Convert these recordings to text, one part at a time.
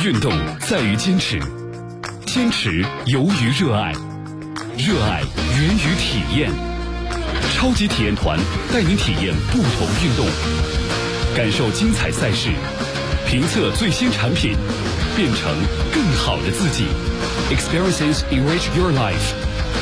运动在于坚持，坚持由于热爱，热爱源于体验。超级体验团带您体验不同运动，感受精彩赛事，评测最新产品，变成更好的自己。Experiences enrich your life。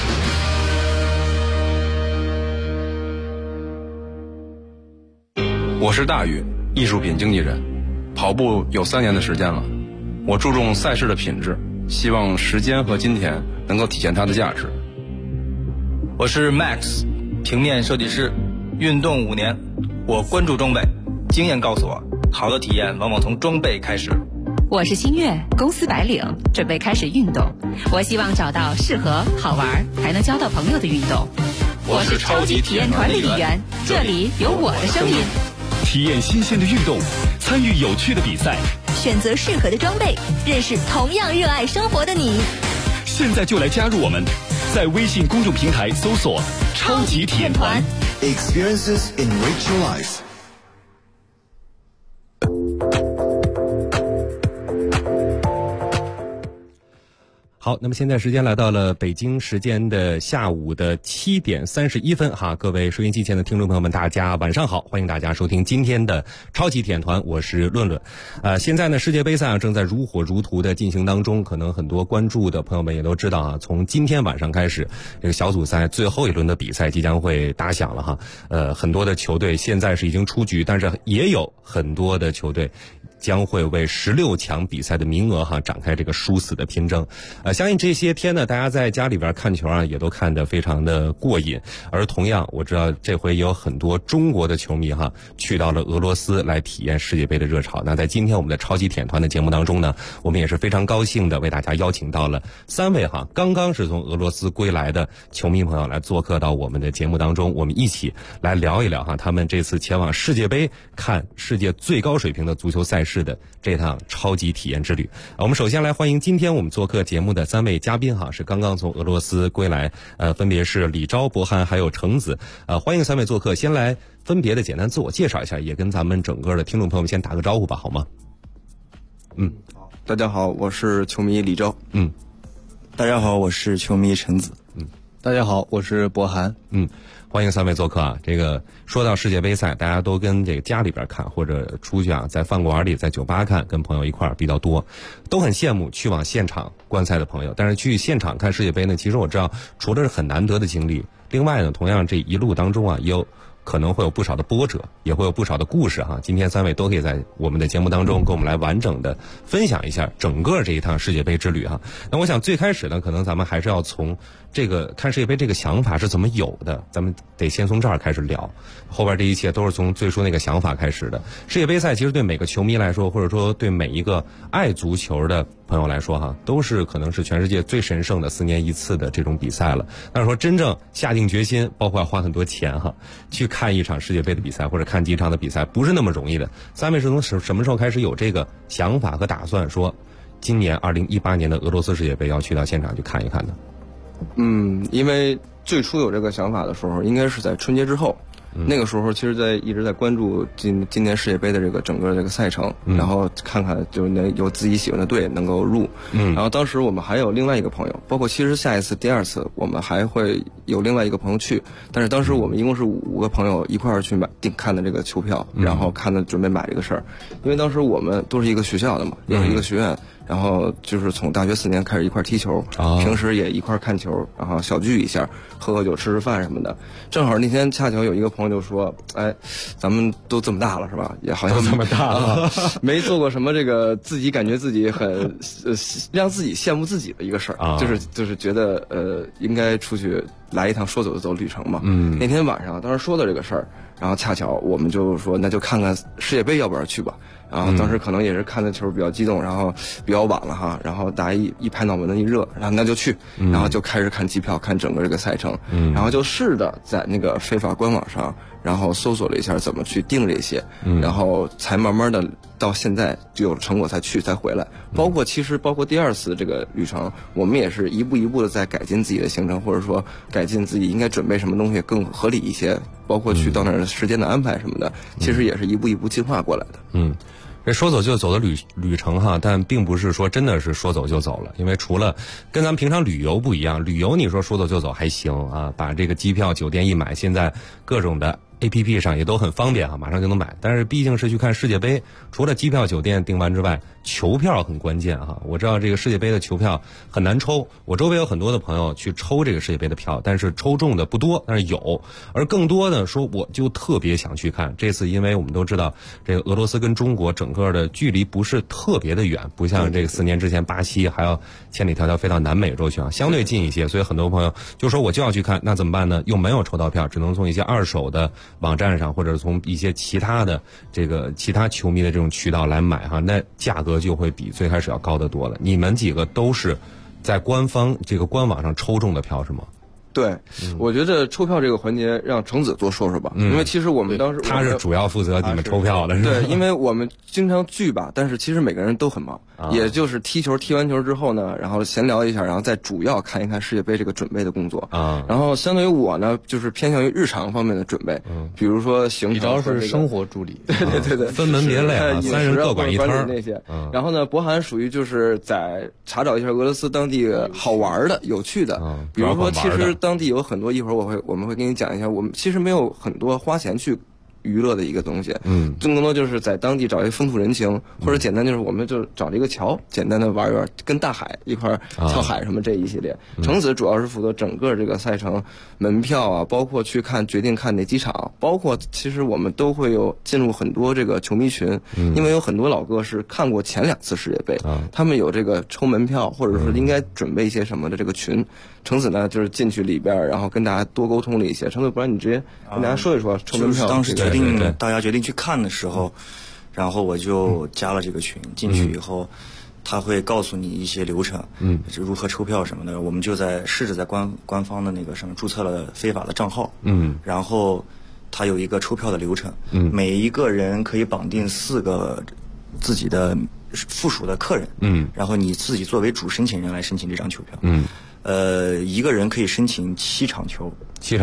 我是大宇，艺术品经纪人，跑步有3年的时间了。我注重赛事的品质，希望时间和金钱能够体现它的价值。 我是 Max， 平面设计师，运动5年，我关注装备，经验告诉我，好的体验往往从装备开始。 我是新月，公司白领，准备开始运动，我希望找到适合、好玩还能交到朋友的运动。我是超级体验团的一员，这里有我的声音。 体验新鲜的运动，参与有趣的比赛， 选择适合的装备，认识同样热爱生活的你。 现在就来加入我们，在微信公众平台搜索超级体验团。 Experiences enrich your life。 好，那么现在时间来到了北京时间的下午的7点31分哈，各位收音机前的听众朋友们，大家晚上好，欢迎大家收听今天的超级体验团，我是论论。现在呢，世界杯赛正在如火如荼的进行当中，可能很多关注的朋友们也都知道啊，从今天晚上开始，这个小组赛最后一轮的比赛即将会打响了哈。很多的球队现在是已经出局，但是也有很多的球队将会为16强比赛的名额展开这个殊死的拼争。相信这些天呢，大家在家里边看球啊，也都看得非常的过瘾。而同样，我知道这回也有很多中国的球迷去到了俄罗斯来体验世界杯的热潮。那在今天我们的超级体验团的节目当中呢，我们也是非常高兴的为大家邀请到了3位刚刚是从俄罗斯归来的球迷朋友来做客到我们的节目当中，我们一起来聊一聊他们这次前往世界杯看世界最高水平的足球赛事的这趟超级体验之旅。我们首先来欢迎今天我们做客节目的3位嘉宾是刚刚从俄罗斯归来，分别是李钊、博涵还有程子。欢迎3位做客，先来分别的简单自我介绍一下，也跟咱们整个的听众朋友们先打个招呼吧，好吗？ 大家好，我是球迷李钊。 大家好，我是球迷陈子。 大家好，我是博涵。 欢迎3位做客啊！这个说到世界杯赛，大家都跟这个家里边看，或者出去在饭馆里、在酒吧看，跟朋友一块儿比较多，都很羡慕去往现场观赛的朋友。但是去现场看世界杯呢，其实我知道，除了是很难得的经历，另外呢，同样这一路当中也有可能会有不少的波折，也会有不少的故事今天3位都可以在我们的节目当中跟我们来完整的分享一下整个这一趟世界杯之旅那我想最开始呢，可能咱们还是要从这个看世界杯这个想法是怎么有的，咱们得先从这儿开始聊，后边这一切都是从最初那个想法开始的。世界杯赛其实对每个球迷来说，或者说对每一个爱足球的朋友来说都是可能是全世界最神圣的4年一次的这种比赛了。但是说真正下定决心，包括要花很多钱去看一场世界杯的比赛或者看几场的比赛，不是那么容易的。3位是从什么时候开始有这个想法和打算，说今年2018年的俄罗斯世界杯要去到现场去看一看呢？ 因为最初有这个想法的时候，应该是在春节之后。那个时候其实一直在关注今年世界杯的这个整个这个赛程，然后看看就能有自己喜欢的队能够入。然后当时我们还有另外一个朋友，包括其实下一次第2次我们还会有另外一个朋友去，但是当时我们一共是5个朋友一块儿去看的这个球票，然后准备买这个事儿。因为当时我们都是一个学校的嘛，也是一个学院，然后就是从大学4年开始一块踢球，平时也一块看球，然后小聚一下，喝喝酒吃吃饭什么的。正好那天恰巧有一个朋友就说，咱们都这么大了是吧，也好像这么大了没做过什么这个自己感觉自己很让自己羡慕自己的一个事儿，就是觉得应该出去来一趟说走就走旅程嘛。那天晚上当时说的这个事儿，然后恰巧我们就说那就看看世界杯要不要去吧。然后当时可能也是看的球比较激动，然后比较晚了然后大家一拍脑门子一热，然后那就去，然后就开始看机票，看整个这个赛程，然后就试着在那个非法官网上，然后搜索了一下怎么去定这些，然后才慢慢的到现在就有了成果才回来。包括第2次这个旅程，我们也是一步一步的在改进自己的行程，或者说改进自己应该准备什么东西更合理一些，包括去到那儿时间的安排什么的，其实也是一步一步进化过来的。 这说走就走的旅程哈，但并不是说真的是说走就走了，因为除了跟咱们平常旅游不一样，旅游你说说走就走还行啊，把这个机票酒店一买，现在各种的APP 上也都很方便啊，马上就能买。但是毕竟是去看世界杯，除了机票酒店订完之外，球票很关键哈。我知道这个世界杯的球票很难抽，我周围有很多的朋友去抽这个世界杯的票，但是抽中的不多，但是有。而更多的说，我就特别想去看。这次因为我们都知道，这个俄罗斯跟中国整个的距离不是特别的远，不像这个4年之前巴西还要千里迢迢飞到南美洲去啊，相对近一些。所以很多朋友就说我就要去看，那怎么办呢？又没有抽到票，只能从一些二手的网站上，或者从一些其他的其他球迷的这种渠道来买哈，那价格就会比最开始要高得多了。你们几个都是在官方这个官网上抽中的票是吗？ 对，我觉得抽票这个环节让程子多说说吧，因为其实我们当时他是主要负责你们抽票的，是吧？ 对，因为我们经常聚吧，但是其实每个人都很忙，也就是踢完球之后呢，然后闲聊一下，然后再主要看一看世界杯这个准备的工作啊。然后相对于我呢，就是偏向于日常方面的准备，比如说行程， 你主要是生活助理， 对， 分门别类啊，三人各管一摊那些。然后呢，博涵属于就是在查找一下俄罗斯当地好玩的、有趣的，比如说其实当地有很多，一会儿我们会跟你讲一下，我们其实没有很多花钱去娱乐的一个东西，更多就是在当地找一个风土人情，或者简单就是我们就找这个桥，简单的玩一玩，跟大海一块跳海什么这一系列。程子主要是负责整个这个赛程门票啊，包括去决定看哪几场，包括其实我们都会有进入很多这个球迷群，因为有很多老哥是看过前2次世界杯，他们有这个抽门票或者说应该准备一些什么的这个群。程子呢就是进去里边，然后跟大家多沟通了一些。程子，不然你直接跟大家说一说抽门票。 当时大家决定去看的时候，然后我就加了这个群。进去以后，他会告诉你一些流程，如何抽票什么的。我们就试着在官方的那个上面注册了非法的账号，然后他有一个抽票的流程，每一个人可以绑定4个自己的附属的客人，然后你自己作为主申请人来申请这张球票，一个人可以申请7场球，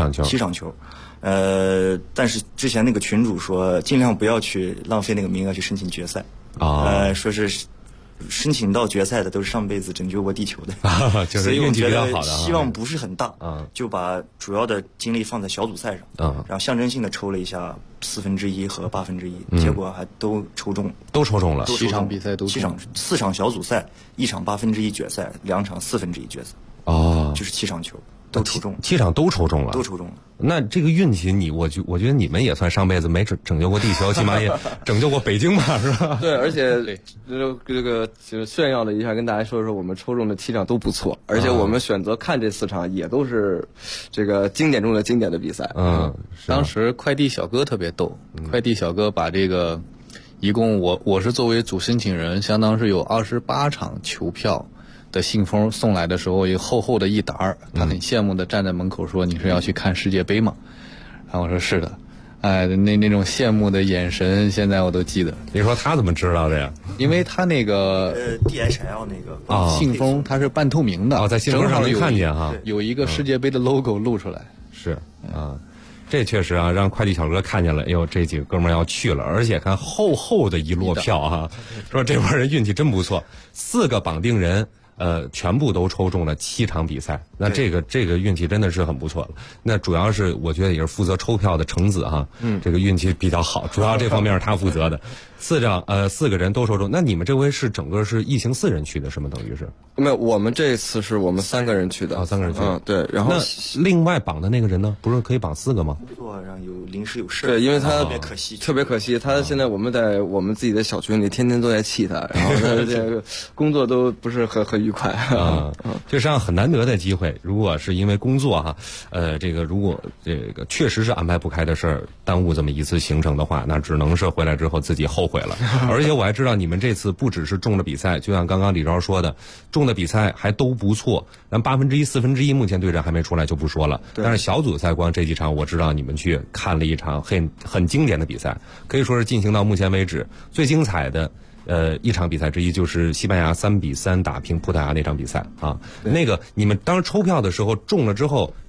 但是之前那个群主说尽量不要去浪费那个名额去申请决赛说是申请到决赛的都是上辈子拯救过地球的就是运气比较好的， 希望不是很大，就把主要的精力放在小组赛上，然后象征性的抽了一下1/4和1/8，结果还都抽中了 7场比赛都 4场小组赛，1场1/8决赛，2场1/4决赛，就是7场球都抽中 ，7场都抽中了，那这个运气我觉得你们也算上辈子没拯救过地球，起码也拯救过北京吧，是吧？ 对，而且这个就是炫耀了一下，跟大家说我们抽中的7场都不错，而且我们选择看这4场也都是这个经典中的经典的比赛。 当时快递小哥特别逗，快递小哥把这个一共我是作为主申请人，相当是有28场球票的信封送来的时候，有厚厚的一沓，他很羡慕的站在门口说：“你是要去看世界杯吗？”然后我说：“是的。”那种羡慕的眼神，现在我都记得。 你说他怎么知道的呀？ 因为他那个 DHL 那个信封它是半透明的， 在信封上能看见哈， 有一个世界杯的 logo 露出来。 是这确实啊，让快递小哥看见了，哎呦，这几个哥们儿要去了，而且看厚厚的一摞票啊，说这帮人运气真不错，4个绑定人。全部都抽中了7场比赛，那这个运气真的是很不错了。那主要是我觉得也是负责抽票的程子哈，这个运气比较好，主要这方面是他负责的。4个人都抽中，那你们这回是整个是一行4人去的，是吗？等于是没有，我们这次是我们3个人去的 ，3个人去的。 对，然后那另外绑的那个人呢？不是可以绑4个吗？ 座上临时有事， 对，因为他特别可惜， 他现在我们在我们自己的小群里天天都在气他，然后他这个工作都不是很愉快这实际上很难得的机会。如果是因为工作哈，如果这个确实是安排不开的事儿，耽误这么一次行程的话，那只能是回来之后自己后悔了。而且我还知道你们这次不只是中了比赛，就像刚刚李钊说的，中的比赛还都不错。咱1/8、1/4目前对阵还没出来就不说了，但是小组赛光这几场我知道你们去看了一场很经典的比赛，可以说是进行到目前为止最精彩的一场比赛之一，就是西班牙3-3打平葡萄牙那场比赛啊。那个你们当时抽票的时候中了之后，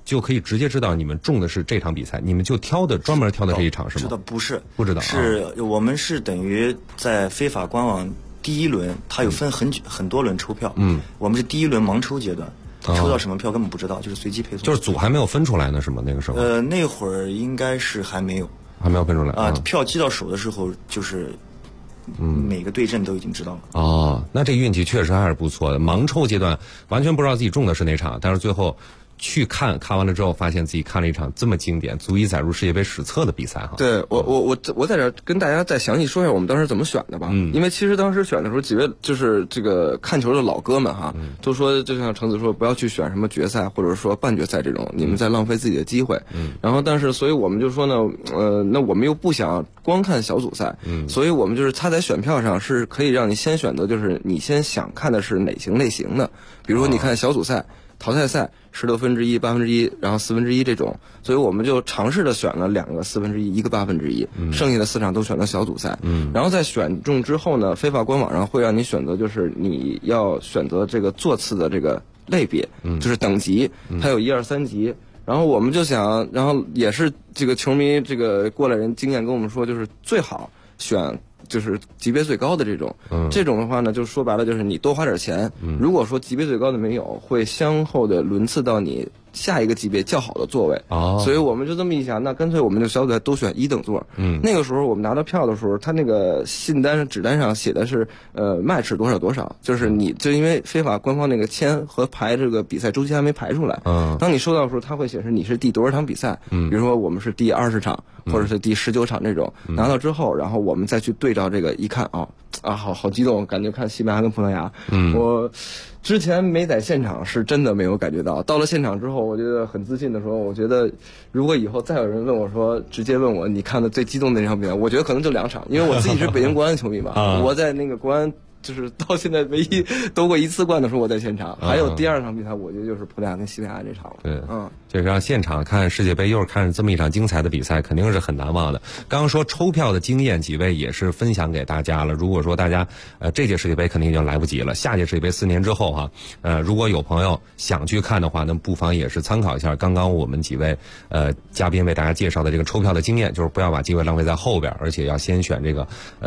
就可以直接知道你们中的是这场比赛，你们就专门挑的这一场是吗？ 知道不是？ 不知道， 是我们是等于在非法官网第一轮，它有分很多轮抽票，我们是第一轮盲抽阶段。抽到什么票根本不知道，就是随机配送。 就是组还没有分出来呢，是吗？那个时候？ 那会儿应该是还没有分出来啊。票寄到手的时候，就是每个对阵都已经知道了。 哦，那这运气确实还是不错的。盲抽阶段完全不知道自己中的是哪场，但是最后去看完了之后，发现自己看了一场这么经典，足以载入世界杯史册的比赛哈。 对，我在这儿跟大家再详细说一下我们当时怎么选的吧。因为其实当时选的时候，几位就是这个看球的老哥们哈，都说就像程子说，不要去选什么决赛或者说半决赛这种，你们在浪费自己的机会。然后但是所以我们就说呢，那我们又不想光看小组赛，所以我们就是他在选票上是可以让你先选择，就是你先想看的是哪型类型的，比如说你看小组赛、淘汰赛。1/16、1/8，然后1/4这种，所以我们就尝试的选了2个1/4，一个1/8，剩下的4场都选了小组赛。然后在选中之后呢，非法官网上会让你选择，就是你要选择这个座次的这个类别，就是等级，它有1、2、3级。然后我们就想，然后也是这个球迷这个过来人经验跟我们说，就是最好选。就是级别最高的这种，这种的话呢，就说白了就是你多花点钱。如果说级别最高的没有，会先后的轮次到你下一个级别较好的座位。所以我们就这么一想，那干脆我们就小组赛都选1等座。那个时候我们拿到票的时候，他那个信单纸单上写的是match多少，就是你就因为非法官方那个签和排这个比赛周期还没排出来。当你收到的时候，它会显示你是第多少场比赛。比如说我们是第20场，或者是第19场这种。拿到之后，然后我们再去对照这个一看好激动，感觉看西班牙跟葡萄牙。我之前没在现场是真的没有感觉到，到了现场之后，我觉得很自信的说，我觉得如果以后再有人问我说，直接问我你看的最激动的那场比赛，我觉得可能就2场，因为我自己是北京国安球迷嘛，我在那个国安。就是到现在唯一夺过1次冠的时候，我在现场。还有第2场比赛，我觉得就是葡萄牙跟西班牙这场了。 对，这让现场看世界杯，又是看这么一场精彩的比赛，肯定是很难忘的。刚刚说抽票的经验，几位也是分享给大家了。如果说大家这届世界杯肯定已经来不及了，下届世界杯4年之后哈，如果有朋友想去看的话，那不妨也是参考一下刚刚我们几位嘉宾为大家介绍的这个抽票的经验，就是不要把机会浪费在后边，而且要先选这个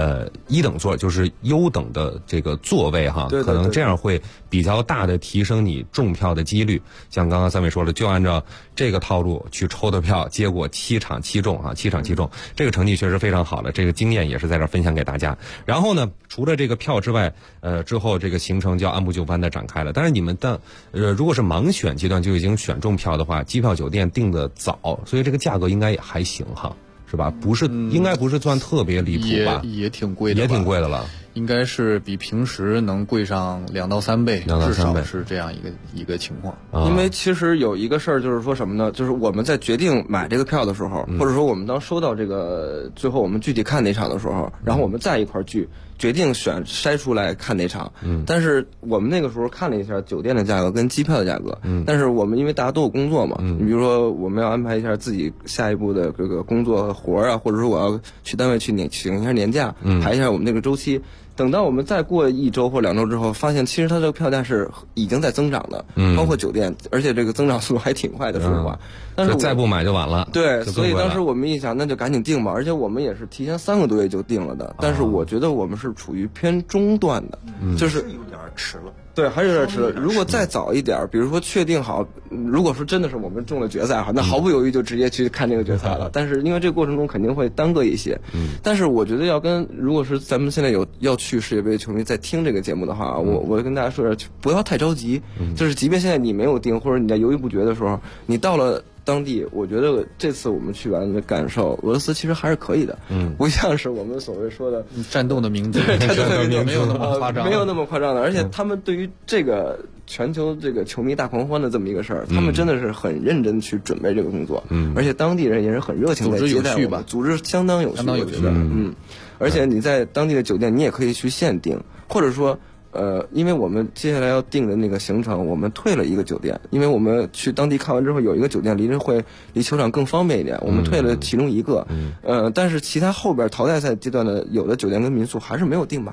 1等座，就是优等的这个座位哈，可能这样会比较大的提升你中票的几率。像刚刚3位说了，就按照这个套路去抽的票，结果7场7中啊，7场7中，这个成绩确实非常好了。这个经验也是在这儿分享给大家。然后呢，除了这个票之外，之后这个行程就要按部就班的展开了。但是你们的如果是盲选阶段就已经选中票的话，机票酒店订的早，所以这个价格应该也还行哈，是吧？不是，应该不是算特别离谱吧？ 也挺贵的， 也挺贵的了。 应该是比平时能贵上2到3倍，至少是这样一个情况。 因为其实有一个事儿就是说什么呢？就是我们在决定买这个票的时候，或者说我们当收到这个最后我们具体看哪场的时候，然后我们再一块儿决定筛出来看哪场。但是我们那个时候看了一下酒店的价格跟机票的价格。但是我们因为大家都有工作嘛，你比如说我们要安排一下自己下一步的这个工作活啊，或者说我要去单位去请一下年假，排一下我们那个周期。等到我们再过1周或2周之后，发现其实它这个票价是已经在增长的，包括酒店，而且这个增长速度还挺快的，说实话。但是再不买就晚了。 对，所以当时我们一想，那就赶紧订吧。而且我们也是提前3个多月就订了的。但是我觉得我们是处于偏中段的，就是有点迟了。 对，还是有点迟了。如果再早一点，比如说确定好，如果说真的是我们中了决赛哈，那毫不犹豫就直接去看这个决赛了。但是因为这个过程中肯定会耽搁一些。但是我觉得如果是咱们现在要去世界杯的球迷在听这个节目的话，我跟大家说不要太着急。就是即便现在你没有订，或者你在犹豫不决的时候，你到了当地，我觉得这次我们去完的感受，俄罗斯其实还是可以的。不像是我们所谓说的战斗的名字， 战斗的名字没有那么夸张， 没有那么夸张的。而且他们对于这个全球这个球迷大狂欢的这么一个事儿，他们真的是很认真去准备这个工作。而且当地人也是很热情的接待我们，组织相当有序，我觉得。而且你在当地的酒店，你也可以去限定，或者说。因为我们接下来要定的那个行程，我们退了一个酒店，因为我们去当地看完之后，有一个酒店离球场更方便一点，我们退了其中一个。但是其他后边淘汰赛阶段的有的酒店跟民宿还是没有订满的。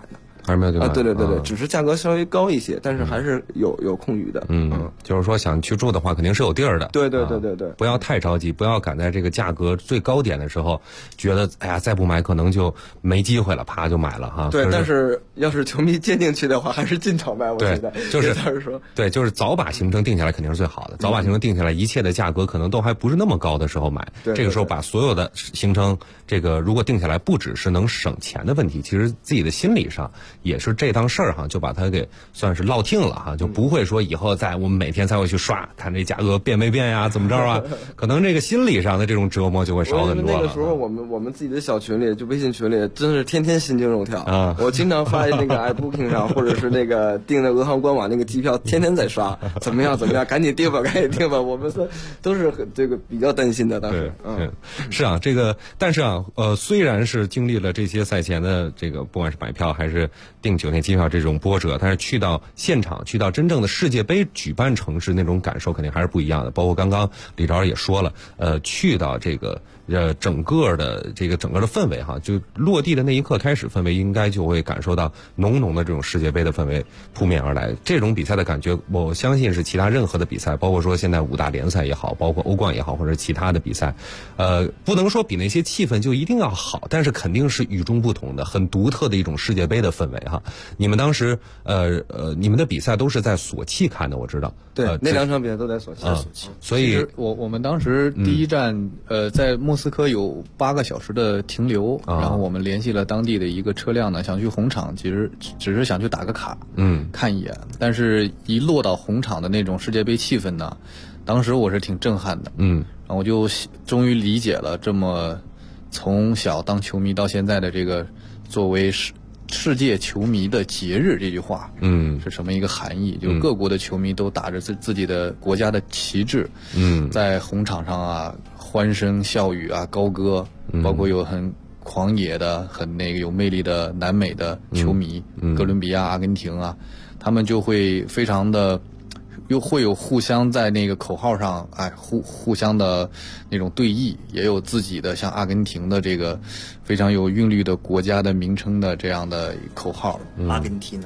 还是没有对半对，只是价格稍微高一些，但是还是有空余的。 就是说想去住的话，肯定是有地儿的。 对， 不要太着急，不要赶在这个价格最高点的时候，觉得哎呀再不买可能就没机会了，啪就买了哈。 对，但是要是球迷坚定去的话，还是尽早买。我觉得就是说， 对，就是早把行程定下来肯定是最好的。早把行程定下来，一切的价格可能都还不是那么高的时候买。这个时候把所有的行程，这个如果定下来，不只是能省钱的问题，其实自己的心理上也是这档事儿哈，就把它给算是落定了哈，就不会说以后我们每天才会去刷，看这价格变没变呀，怎么着啊？可能这个心理上的这种折磨就会少很多了。 那个时候我们自己的小群里，就微信群里，真是天天心惊肉跳啊！我经常发那个 iBooking 上，或者是那个订的俄航官网那个机票，天天在刷，怎么样？赶紧订吧！我们都是这个比较担心的，当时。 是啊，这个但是啊，虽然是经历了这些赛前的这个不管是买票还是订酒店机票这种波折，但是去到现场，去到真正的世界杯举办城市，那种感受肯定还是不一样的。包括刚刚李老师也说了，去到这个整个的氛围哈，就落地的那一刻开始，氛围应该就会感受到浓浓的这种世界杯的氛围扑面而来。这种比赛的感觉，我相信是其他任何的比赛，包括说现在5大联赛也好，包括欧冠也好，或者其他的比赛，不能说比那些气氛就一定要好，但是肯定是与众不同的、很独特的一种世界杯的氛围哈。你们当时你们的比赛都是在索契看的，我知道。 对，那2场比赛都在索契。 所以我们当时第一站在莫斯科有8个小时的停留，然后我们联系了当地的一个车辆呢，想去红场，其实只是想去打个卡，看一眼。但是一落到红场的那种世界杯气氛呢，当时我是挺震撼的，然后我就终于理解了这么从小当球迷到现在的这个作为世界球迷的节日这句话，是什么一个含义？就各国的球迷都打着自己的国家的旗帜，在红场上啊，欢声笑语啊，高歌，包括有很狂野的、很那个有魅力的南美的球迷，哥伦比亚、阿根廷啊，他们就会非常的。又会有互相在那个口号上，互相的那种对弈，也有自己的像阿根廷的这个非常有韵律的国家的名称的这样的口号。 阿根廷的，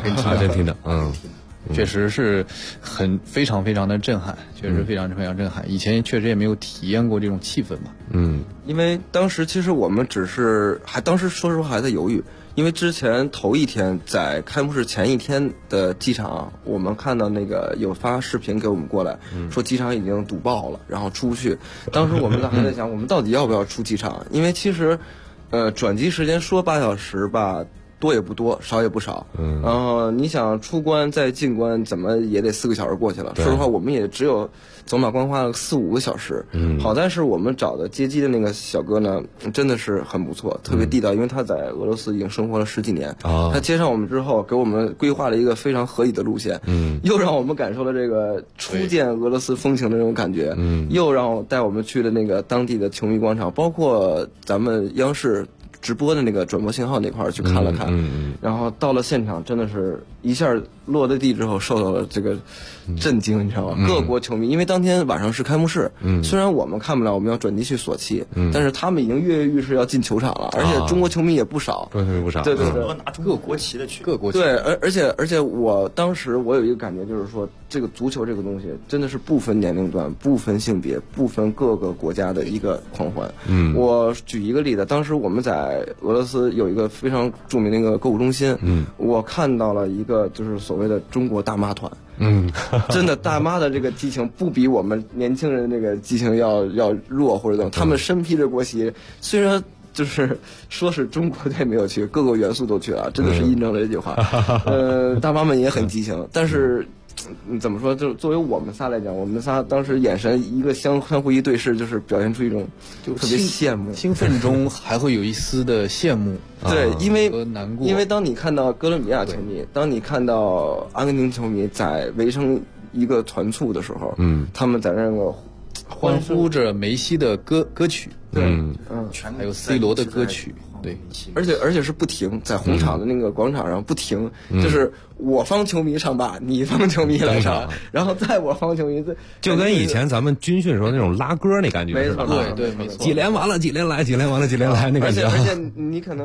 确实是非常非常的震撼，确实非常非常震撼。以前确实也没有体验过这种气氛嘛。 因为当时其实我们当时说实话还在犹豫。因为之前头一天在开幕式前一天的机场，我们看到那个有发视频给我们过来，说机场已经堵爆了，然后出不去。当时我们还在想，我们到底要不要出机场？因为其实，转机时间说8小时吧，多也不多，少也不少。然后你想出关再进关，怎么也得4个小时过去了。说实话，我们也只有走马观花了4-5个小时。好在是我们找的接机的那个小哥呢，真的是很不错，特别地道，因为他在俄罗斯已经生活了10几年。他接上我们之后，给我们规划了一个非常合理的路线，又让我们感受了这个初见俄罗斯风情的那种感觉，又让我带我们去了那个当地的球迷广场，包括咱们央视直播的那个转播信号那块儿去看了看，然后到了现场，真的是一下落了地之后受到了这个震惊，你知道吗？各国球迷，因为当天晚上是开幕式，虽然我们看不了，我们要转机去索契，但是他们已经跃跃欲试要进球场了，而且中国球迷也不少， 中国球迷不少， 对， 拿中国国旗的去， 各国旗， 对，而且我当时我有一个感觉，就是说这个足球这个东西真的是不分年龄段、不分性别、不分各个国家的一个狂欢。我举一个例子，当时我们在俄罗斯有一个非常著名的一个购物中心，我看到了一个就是所谓的中国大妈团，真的大妈的这个激情不比我们年轻人的这个激情要弱或者怎么，他们身披着国旗，虽然就是说是中国队没有去，各个元素都去了，真的是印证了这句话。大妈们也很激情，但是怎么说？就作为我们仨来讲，我们仨当时眼神一个相互一对视，就是表现出一种就特别羡慕、 兴奋中还会有一丝的羡慕。 对，因为难过， 因为当你看到哥伦比亚球迷，当你看到阿根廷球迷在围成一个团簇的时候，他们在那个欢呼着梅西的歌曲， 对， 还有 C 罗的歌曲。对， 而且是不停，在红场的那个广场上不停，就是我方球迷唱罢，你方球迷来唱，然后在我方球迷就跟以前咱们军训时候那种拉歌那感觉是吧？ 对，没错。 几连完了，几连来，几连完了，几连来那感觉。 而且你可能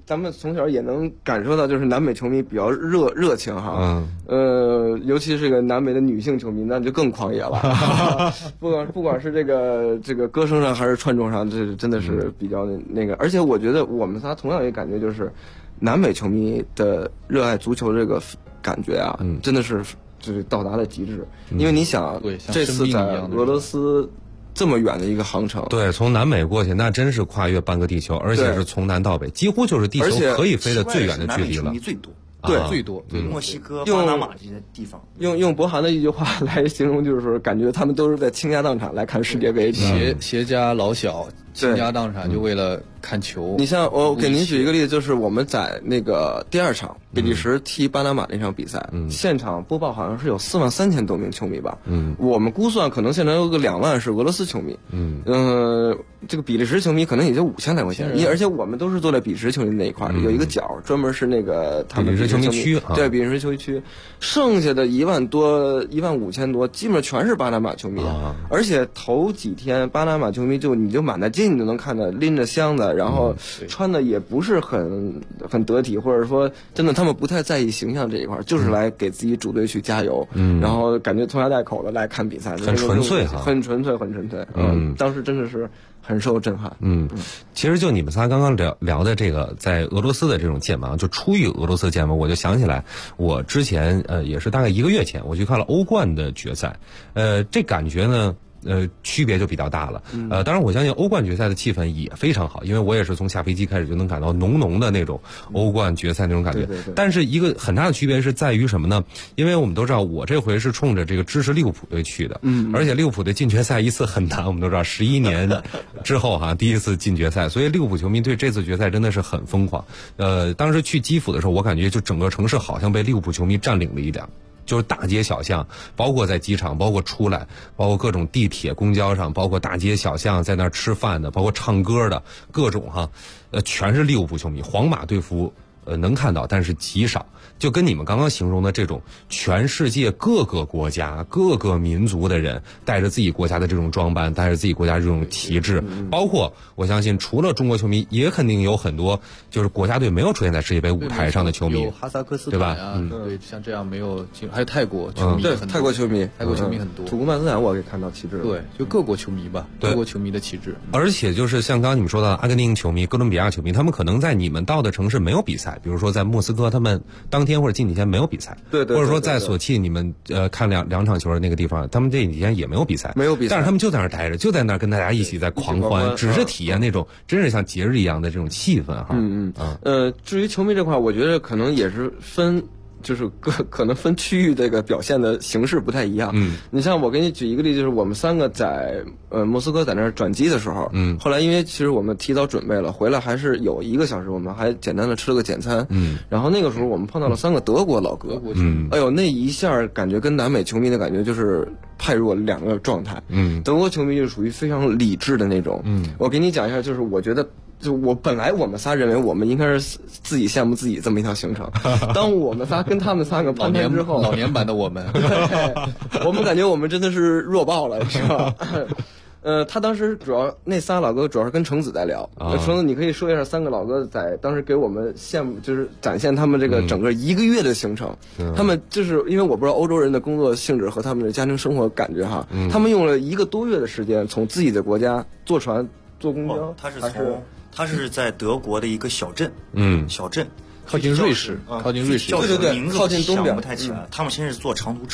咱们从小也能感受到，就是南美球迷比较热情哈。尤其是个南美的女性球迷，那就更狂野了。不管是这个歌声上还是串中上，这真的是比较那个。而且我觉得我们仨同样也感觉就是，南美球迷的热爱足球这个感觉啊，真的是就是到达了极致。因为你想，这次在俄罗斯这么远的一个航程， 对，从南美过去，那真是跨越半个地球，而且是从南到北，几乎就是地球可以飞的最远的距离了。 最多。 对， 最多墨西哥、巴拿马这些地方， 用博涵的一句话来形容，就是说，感觉他们都是在倾家荡产来看世界杯， 携家老小倾家荡产，就为了看球。 你像我给您举一个例子，就是我们在那个第2场比利时踢巴拿马那场比赛，现场播报好像是有43000多名球迷吧，我们估算可能现场有个2万是俄罗斯球迷，这个比利时球迷可能也就5000来块钱，而且我们都是坐在比利时球迷那一块，有一个角专门是那个他们比利时球迷区， 对，比利时球迷区，剩下的1万多、15000多，基本上全是巴拿马球迷，而且头几天巴拿马球迷你就满大街你就能看到拎着箱子，然后穿的也不是很得体，或者说真的他们不太在意形象这一块，就是来给自己主队去加油，然后感觉拖家带口的来看比赛， 很纯粹哈， 很纯粹，当时真的是很受震撼。 其实就你们仨刚刚聊的这个在俄罗斯的这种建盟，就出于俄罗斯建盟，我就想起来我之前也是大概1个月前我去看了欧冠的决赛，这感觉呢区别就比较大了。当然我相信欧冠决赛的气氛也非常好，因为我也是从下飞机开始就能感到浓的那种欧冠决赛那种感觉。但是一个很大的区别是在于什么呢？因为我们都知道我这回是冲着这个支持利物浦队去的，而且利物浦队进决赛一次很难，我们都知道11年之后第一次进决赛，所以利物浦球迷对这次决赛真的是很疯狂。当时去基辅的时候，我感觉就整个城市好像被利物浦球迷占领了一辆。就是大街小巷，包括在机场，包括出来，包括各种地铁、公交上，包括大街小巷在那儿吃饭的，包括唱歌的，各种全是利物浦球迷。皇马队服能看到，但是极少。就跟你们刚刚形容的这种全世界各个国家各个民族的人带着自己国家的这种装扮，带着自己国家这种旗帜，包括我相信除了中国球迷也肯定有很多就是国家队没有出现在世界杯舞台上的球迷， 有哈萨克斯坦对吧？ 对，像这样没有，还有泰国球迷， 对，泰国球迷很多， 土库曼斯坦我可以看到旗帜， 对，就各国球迷吧，各国球迷的旗帜。 而且就是像刚刚你们说到的阿根廷球迷、哥伦比亚球迷，他们可能在你们到的城市没有比赛，比如说在莫斯科他们当天或者近几天没有比赛， 对， 或者说在索契你们看两场球的那个地方，他们这几天也没有比赛，但是他们就在那儿待着，就在那儿跟大家一起在狂欢，只是体验那种真是像节日一样的这种气氛哈。 至于球迷这块，我觉得可能也是分。就是可能分区域这个表现的形式不太一样。你像我给你举一个例，就是我们3个在莫斯科在那儿转机的时候，后来因为其实我们提早准备了，回来还是有1个小时，我们还简单的吃了个简餐。然后那个时候我们碰到了3个德国老哥，哎呦，那一下感觉跟南美球迷的感觉就是派入了2个状态。德国球迷就属于非常理智的那种。我给你讲一下，就是我觉得。就本来我们仨认为我们应该是自己羡慕自己这么一条行程，当我们仨跟他们3个攀谈之后， 老年版的我们， 我们感觉我们真的是弱爆了，是吧？他当时主要那仨老哥主要是跟程子在聊，程子你可以说一下3个老哥在当时给我们就是展现他们这个整个1个月的行程。他们就是因为我不知道欧洲人的工作性质和他们的家庭生活感觉哈，他们用了1个多月的时间从自己的国家坐船坐公交， 他是在德国的一个小镇，小镇靠近瑞士，靠近瑞士， 对， 名字靠近东边不太起来。他们先是坐长途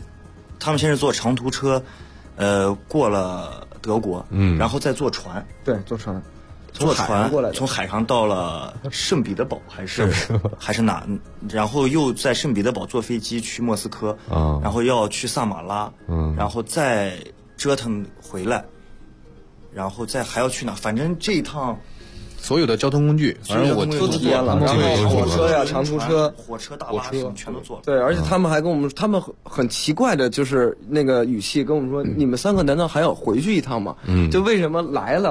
车，过了德国，然后再坐船， 对，坐船过来，从海上到了圣彼得堡还是哪，然后又在圣彼得堡坐飞机去莫斯科，然后要去萨马拉，然后再折腾回来，然后再还要去哪？反正这一趟。 所有的交通工具，反正我都体验了，然后火车呀、长途车、 火车、大巴什么全都坐了。 对，而且他们还跟我们，他们很奇怪的，就是那个语气跟我们说：“你们3个难道还要回去一趟吗？就为什么来了？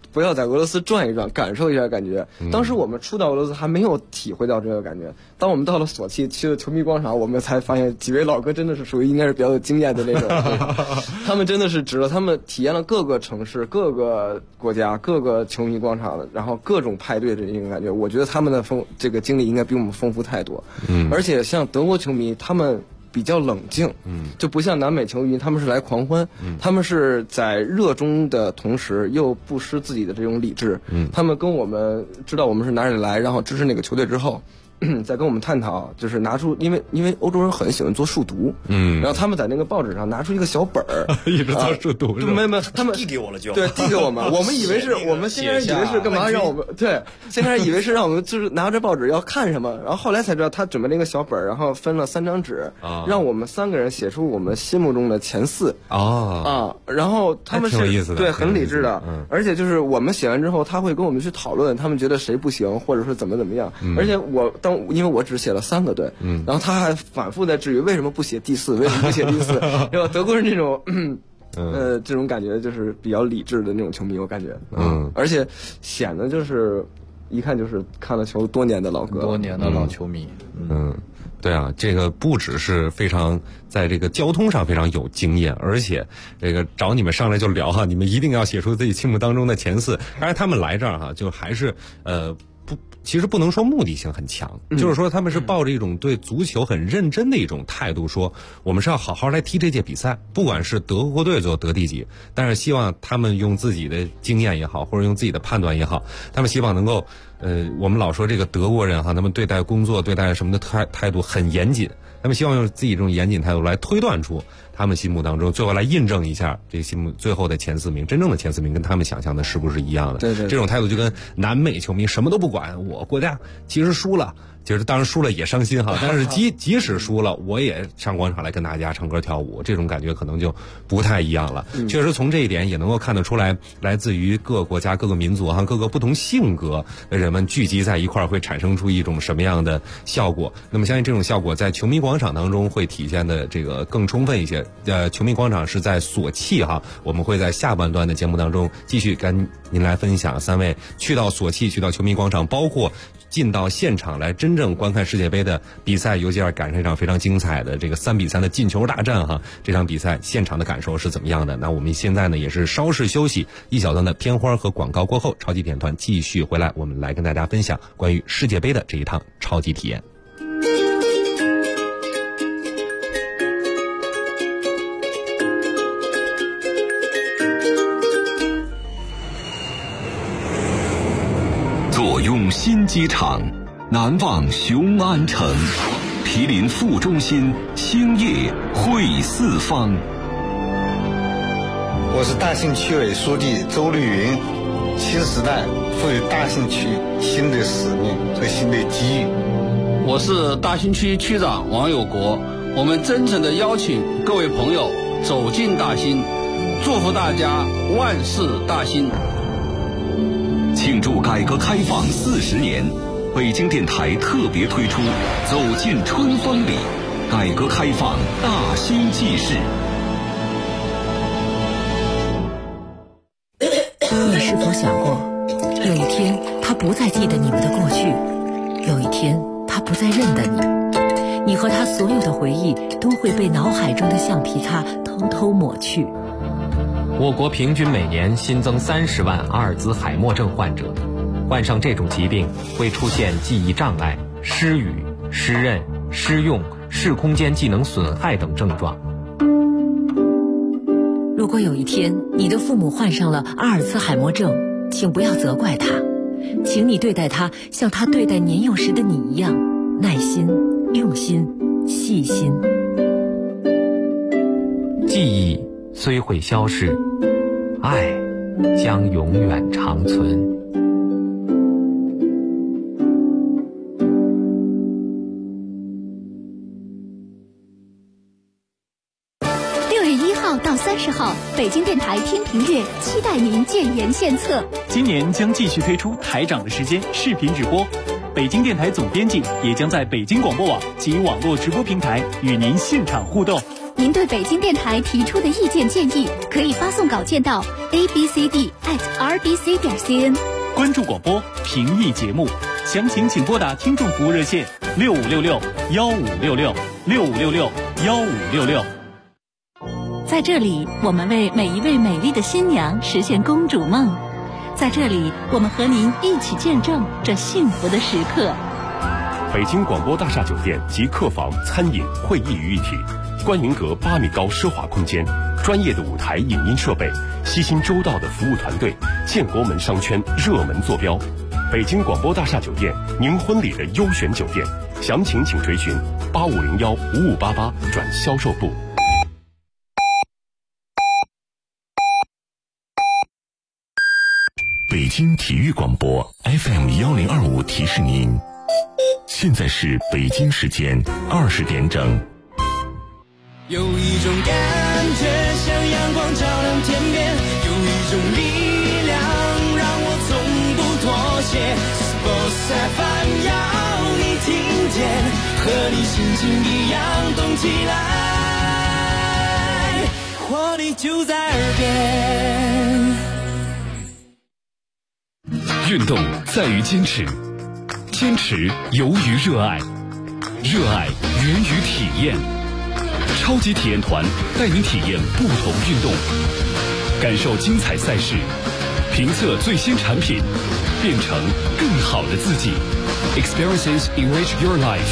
不要在俄罗斯转一转，感受一下感觉。当时我们初到俄罗斯还没有体会到这个感觉，当我们到了索契去了球迷广场，我们才发现几位老哥真的是属于应该是比较有经验的那种，他们真的是值了，他们体验了各个城市、各个国家、各个球迷广场，然后各种派对的这种感觉。我觉得他们的这个经历应该比我们丰富太多。而且像德国球迷，他们比较冷静，就不像南美球迷，他们是来狂欢，他们是在热衷的同时又不失自己的这种理智，他们跟我们知道我们是哪里来，然后支持哪个球队之后。再跟我们探讨，就是拿出，因为欧洲人很喜欢做数独，然后他们在那个报纸上拿出一个小本儿， 一直做数独， 没，他们递给我了就， 对，递给我们，我们以为是我们先开始以为是干嘛让我们，对，先开始以为是让我们就是拿着报纸要看什么，然后后来才知道他准备了一个小本儿，然后分了3张纸，让我们3个人写出我们心目中的前4，然后他们是对很理智的，而且就是我们写完之后，他会跟我们去讨论，他们觉得谁不行，或者说怎么样，而且因为我只写了3个队，然后他还反复在质疑为什么不写第4，为什么不写第4？然后德国人这种，这种感觉就是比较理智的那种球迷，我感觉，而且显得就是一看就是看了球多年的老哥， 多年的老球迷， 对啊，这个不只是非常在这个交通上非常有经验，而且这个找你们上来就聊哈，你们一定要写出自己心目当中的前4。当然他们来这儿哈，就还是其实不能说目的性很强，就是说他们是抱着一种对足球很认真的一种态度，说我们是要好好来踢这届比赛，不管是德国队最后得第几，但是希望他们用自己的经验也好，或者用自己的判断也好，他们希望能够我们老说这个德国人哈，他们对待工作对待什么的态度很严谨，他们希望用自己这种严谨态度来推断出他们心目当中，最后来印证一下这个最后的前4名，真正的前4名跟他们想象的是不是一样的？ 对， 这种态度就跟南美球迷什么都不管，我国家其实输了，其实当然输了也伤心哈，但是即使输了，我也上广场来跟大家唱歌跳舞，这种感觉可能就不太一样了。确实从这一点也能够看得出来，来自于各个国家、各个民族哈、各个不同性格的人们聚集在一块儿，会产生出一种什么样的效果？那么相信这种效果在球迷广场当中会体现的这个更充分一些。球迷广场是在索契哈，我们会在下半段的节目当中继续跟您来分享3位去到索契、去到球迷广场，包括进到现场来真正观看世界杯的比赛，尤其是赶上一场非常精彩的这个3比3的进球大战哈。这场比赛现场的感受是怎么样的？那我们现在呢也是稍事休息一小段的片花和广告过后，超级体验团继续回来，我们来跟大家分享关于世界杯的这一趟超级体验。 坐拥新机场，难忘雄安城，毗邻副中心，兴业汇四方。 我是大兴区委书记周绿云。新时代赋予大兴区新的使命和新的机遇。 我是大兴区区长王有国。我们真诚地邀请各位朋友走进大兴，祝福大家万事大兴。 庆祝改革开放40年，北京电台特别推出《走进春风里》，改革开放大兴纪事。 你是否想过，有一天他不再记得你们的过去，有一天他不再认得你，你和他所有的回忆都会被脑海中的橡皮擦偷偷抹去。 我国平均每年新增30万阿尔兹海默症患者，患上这种疾病会出现记忆障碍、失语、失认、失用、视空间技能损害等症状。 如果有一天你的父母患上了阿尔兹海默症，请不要责怪他，请你对待他像他对待年幼时的你一样，耐心、用心、细心。 记忆虽会消逝，爱将永远长存。 6月1号到30号，北京电台听评阅期待您建言献策。 今年将继续推出台长的时间视频直播，北京电台总编辑也将在北京广播网及网络直播平台与您现场互动。 您对北京电台提出的意见建议，可以发送稿件到 abcd@rbc.cn。 关注广播，评议节目，详情请拨打听众服务热线6566-1566-6566-1566。 在这里，我们为每一位美丽的新娘实现公主梦。在这里，我们和您一起见证这幸福的时刻。 北京广播大厦酒店集客房、餐饮、会议于一体，观云阁8米高奢华空间，专业的舞台影音设备，悉心周到的服务团队，建国门商圈热门坐标。北京广播大厦酒店，您婚礼的优选酒店，详情请垂询8501-5588转销售部。 北京体育广播 FM1025提示您，现在是北京时间20点整。 有一种感觉像阳光照亮天边，有一种力量让我从不妥协。Sports FM 要你听见，和你心情一样动起来，活力就在耳边。 运动在于坚持，坚持由于热爱，热爱源于体验。超级体验团带您体验不同运动，感受精彩赛事，评测最新产品，变成更好的自己。Experiences enrich your life。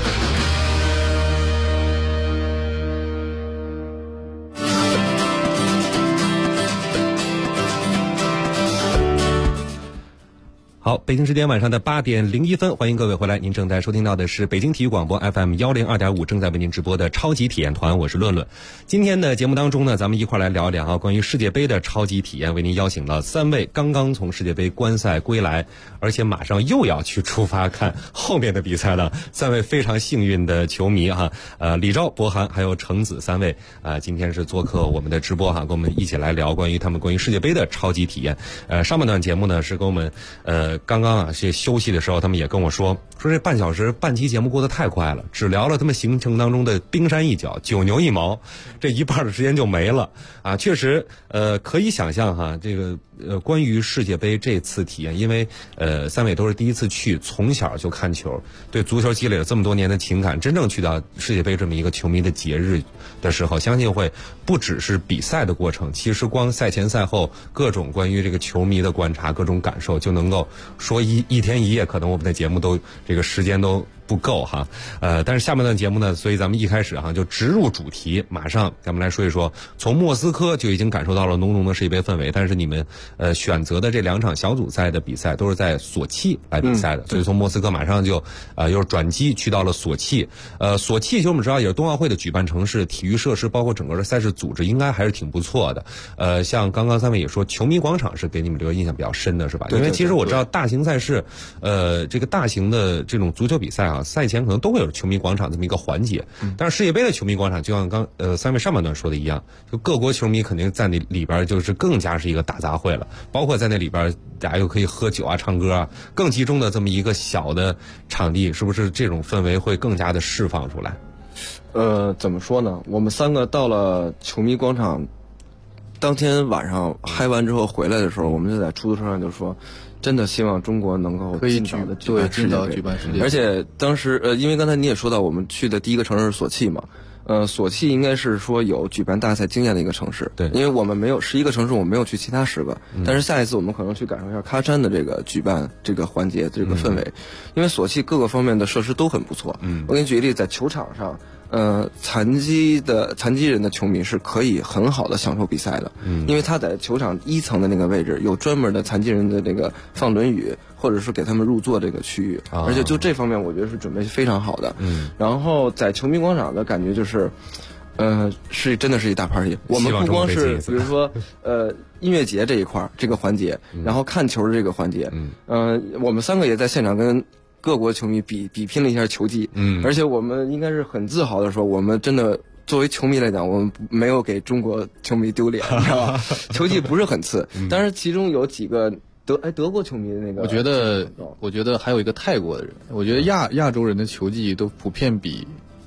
好，北京时间晚上的8点01分，欢迎各位回来。您正在收听到的是北京体育广播 FM102.5 正在为您直播的超级体验团，我是论论。今天的节目当中呢，咱们一块来聊一聊关于世界杯的超级体验，为您邀请了3位刚刚从世界杯观赛归来，而且马上又要去出发看后面的比赛了3位非常幸运的球迷李钊、博涵还有程子3位今天是做客我们的直播跟我们一起来聊关于他们关于世界杯的超级体验。上半段节目呢是跟我们刚刚是休息的时候，他们也跟我说这半小时半期节目过得太快了，只聊了他们行程当中的冰山一角、九牛一毛，这一半的时间就没了确实可以想象这个关于世界杯这次体验，因为3位都是第一次去，从小就看球，对足球积累了这么多年的情感，真正去到世界杯这么一个球迷的节日的时候，相信会不只是比赛的过程，其实光赛前赛后各种关于这个球迷的观察、各种感受，就能够说一天一夜，可能我们的节目都这个时间都不够但是下半段节目呢，所以咱们一开始就直入主题，马上咱们来说一说，从莫斯科就已经感受到了浓浓的世界杯氛围，但是你们选择的这2场小组赛的比赛都是在索契来比赛的，所以从莫斯科马上就又是转机去到了索契。索契其实我们知道也是冬奥会的举办城市，体育设施包括整个的赛事组织应该还是挺不错的。像刚刚3位也说，球迷广场是给你们这个印象比较深的，是吧？因为其实我知道大型赛事，这个大型的这种足球比赛赛前可能都会有球迷广场这么一个环节，但是世界杯的球迷广场就像3位上半段说的一样，就各国球迷肯定在那里边就是更加是一个大杂烩了，包括在那里边大家又可以喝酒唱歌更集中的这么一个小的场地，是不是这种氛围会更加的释放出来？ 怎么说呢？我们3个到了球迷广场，当天晚上嗨完之后回来的时候，我们就在出租车上就说，真的希望中国能够尽早的举办世界杯。而且当时因为刚才你也说到，我们去的第一个城市是索契嘛，索契应该是说有举办大赛经验的一个城市。对，因为我们没有11个城市，我们没有去其他10个，但是下一次我们可能去感受一下喀山的这个举办这个环节这个氛围，因为索契各个方面的设施都很不错。我给你举个例子，在球场上。残疾人的球迷是可以很好的享受比赛的，因为他在球场1层的那个位置有专门的残疾人的这个放轮椅，或者是给他们入座这个区域，而且就这方面我觉得是准备非常好的。然后在球迷广场的感觉就是，是真的是一大 party。我们不光是比如说音乐节这一块这个环节，然后看球的这个环节，我们3个也在现场跟各国球迷比拼了一下球技，而且我们应该是很自豪的说，我们真的作为球迷来讲，我们没有给中国球迷丢脸，你知道吧？球技不是很次，但是其中有几个德国球迷的那个， 我觉得还有一个泰国的人，我觉得亚洲人的球技都普遍比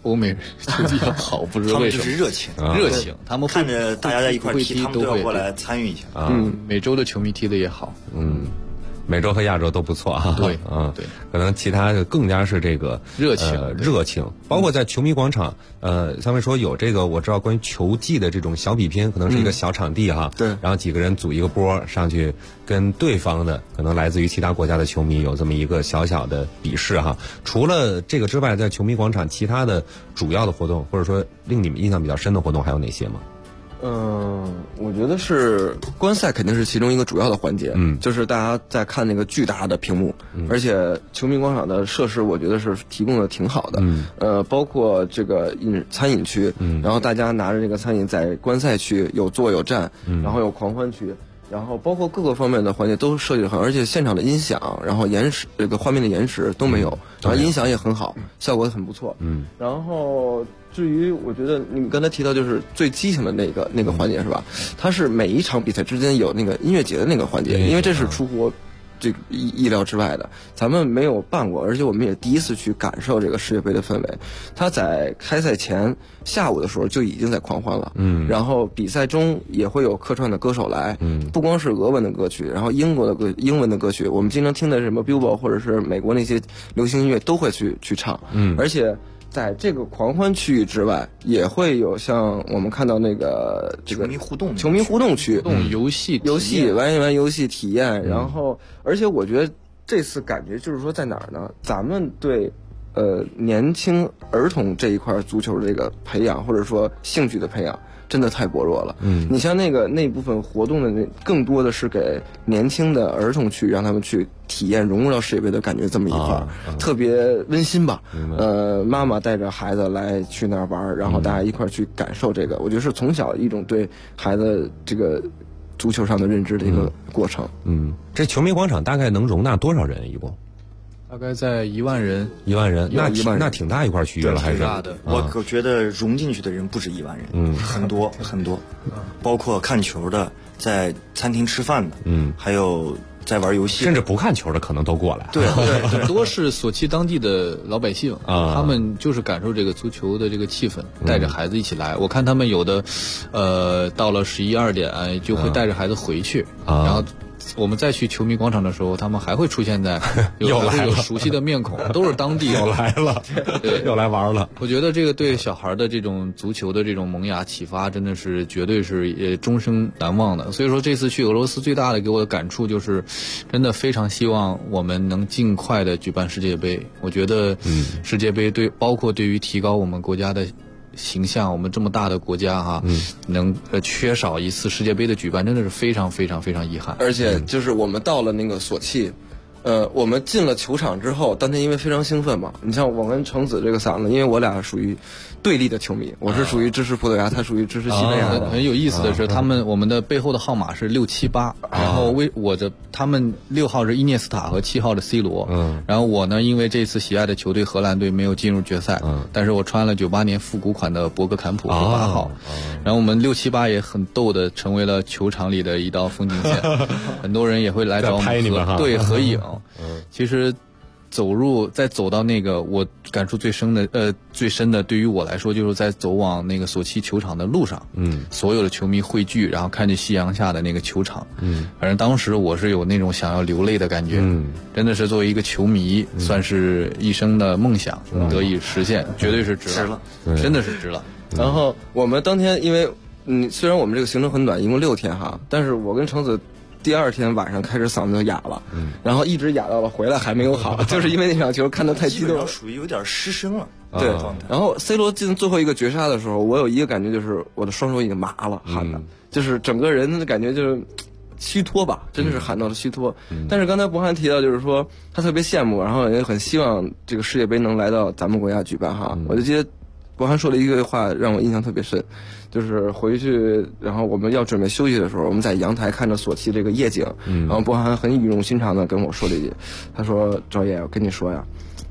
欧美球技要好，不知道为什么。 他们就是热情， 热情，他们看着大家在一块踢，他们都要过来参与一下。 美洲的球迷踢的也好， 美洲和亚洲都不错啊。 对， 对，可能其他的更加是这个热情， 包括在球迷广场，上面说有这个我知道关于球技的这种小比拼，可能是一个小场地哈， 对， 然后几个人组一个波上去跟对方的可能来自于其他国家的球迷有这么一个小小的比试哈。除了这个之外，在球迷广场其他的主要的活动，或者说令你们印象比较深的活动还有哪些吗？ 我觉得是观赛肯定是其中一个主要的环节，就是大家在看那个巨大的屏幕，而且球迷广场的设施我觉得是提供的挺好的，包括这个餐饮区，然后大家拿着这个餐饮在观赛区有坐有站，然后有狂欢区。然后包括各个方面的环节都设计得很，而且现场的音响，然后延时这个画面的延时都没有，然后音响也很好，效果很不错。然后至于我觉得你们刚才提到就是最激情的那个环节是吧？它是每一场比赛之间有那个音乐节的那个环节，因为这是出乎这个意料之外的，咱们没有办过，而且我们也第一次去感受这个世界杯的氛围。他在开赛前下午的时候就已经在狂欢了，然后比赛中也会有客串的歌手来，不光是俄文的歌曲，然后英文的歌曲，我们经常听的什么 Billboard 或者是美国那些流行音乐都会去唱，而且在这个狂欢区域之外，也会有像我们看到那个这个球迷互动区， 游戏玩一玩游戏体验，然后而且我觉得这次感觉就是说在哪儿呢？咱们对年轻儿童这一块足球的这个培养或者说兴趣的培养真的太薄弱了。你像那部分活动的更多的是给年轻的儿童去让他们去体验融入到世界杯的感觉，这么一块特别温馨吧。妈妈带着孩子来去那儿玩，然后大家一块去感受这个，我觉得是从小一种对孩子这个足球上的认知的一个过程。 这球迷广场大概能容纳多少人？一共？ 大概在1万人， 那挺大一块区域了，还是大的。我觉得融进去的人不止1万人，很多很多，包括看球的，在餐厅吃饭的，还有在玩游戏， 甚至不看球的可能都过来。 对，很多是索契当地的老百姓他们就是感受这个足球的这个气氛，带着孩子一起来。我看他们有的，到了11、12点就会带着孩子回去，然后我们再去球迷广场的时候，他们还会出现在有熟悉的面孔，都是当地人又来了，对，又来玩了。 我觉得这个对小孩的这种足球的这种萌芽启发，真的是绝对是终生难忘的。所以说这次去俄罗斯最大的给我的感触就是，真的非常希望我们能尽快的举办世界杯。我觉得世界杯包括对于提高我们国家的形象，我们这么大的国家能缺少一次世界杯的举办，真的是非常非常非常遗憾。 而且就是我们到了那个索契，我们进了球场之后，当天因为非常兴奋嘛，你像我跟程子这个嗓子，因为我俩属于对立的球迷，我是属于支持葡萄牙，他属于支持西班牙的。 很有意思的是，我们的背后的号码是6、7、8，然后他们6号是伊涅斯塔和7号的 C 罗，然后我呢，因为这次喜爱的球队荷兰队没有进入决赛，但是我穿了98年复古款的博格坎普和8号，然后我们6、7、8也很逗的成为了球场里的一道风景线，很多人也会来找我们合影。其实再走到那个我感触最深的，对于我来说就是在走往那个索契球场的路上，所有的球迷汇聚，然后看着夕阳下的那个球场，反正当时我是有那种想要流泪的感觉，真的是作为一个球迷，算是一生的梦想得以实现，绝对是值了，真的是值了。 然后我们当天因为虽然我们这个行程很短，一共6天但是我跟程子第2天晚上开始嗓子就哑了，然后一直哑到了回来还没有好，就是因为那场球看得太激动， 属于有点失声了。 对，然后 C 罗进最后一个绝杀的时候，我有一个感觉就是我的双手已经麻了，喊的，就是整个人的感觉就是虚脱吧，真的是喊到了虚脱。但是刚才博涵提到就是说他特别羡慕，然后也很希望这个世界杯能来到咱们国家举办我就记得博涵说了一个话让我印象特别深，就是回去然后我们要准备休息的时候，我们在阳台看着索契这个夜景，然后博涵很语重心长的跟我说了一句，他说：“赵烨，我跟你说呀，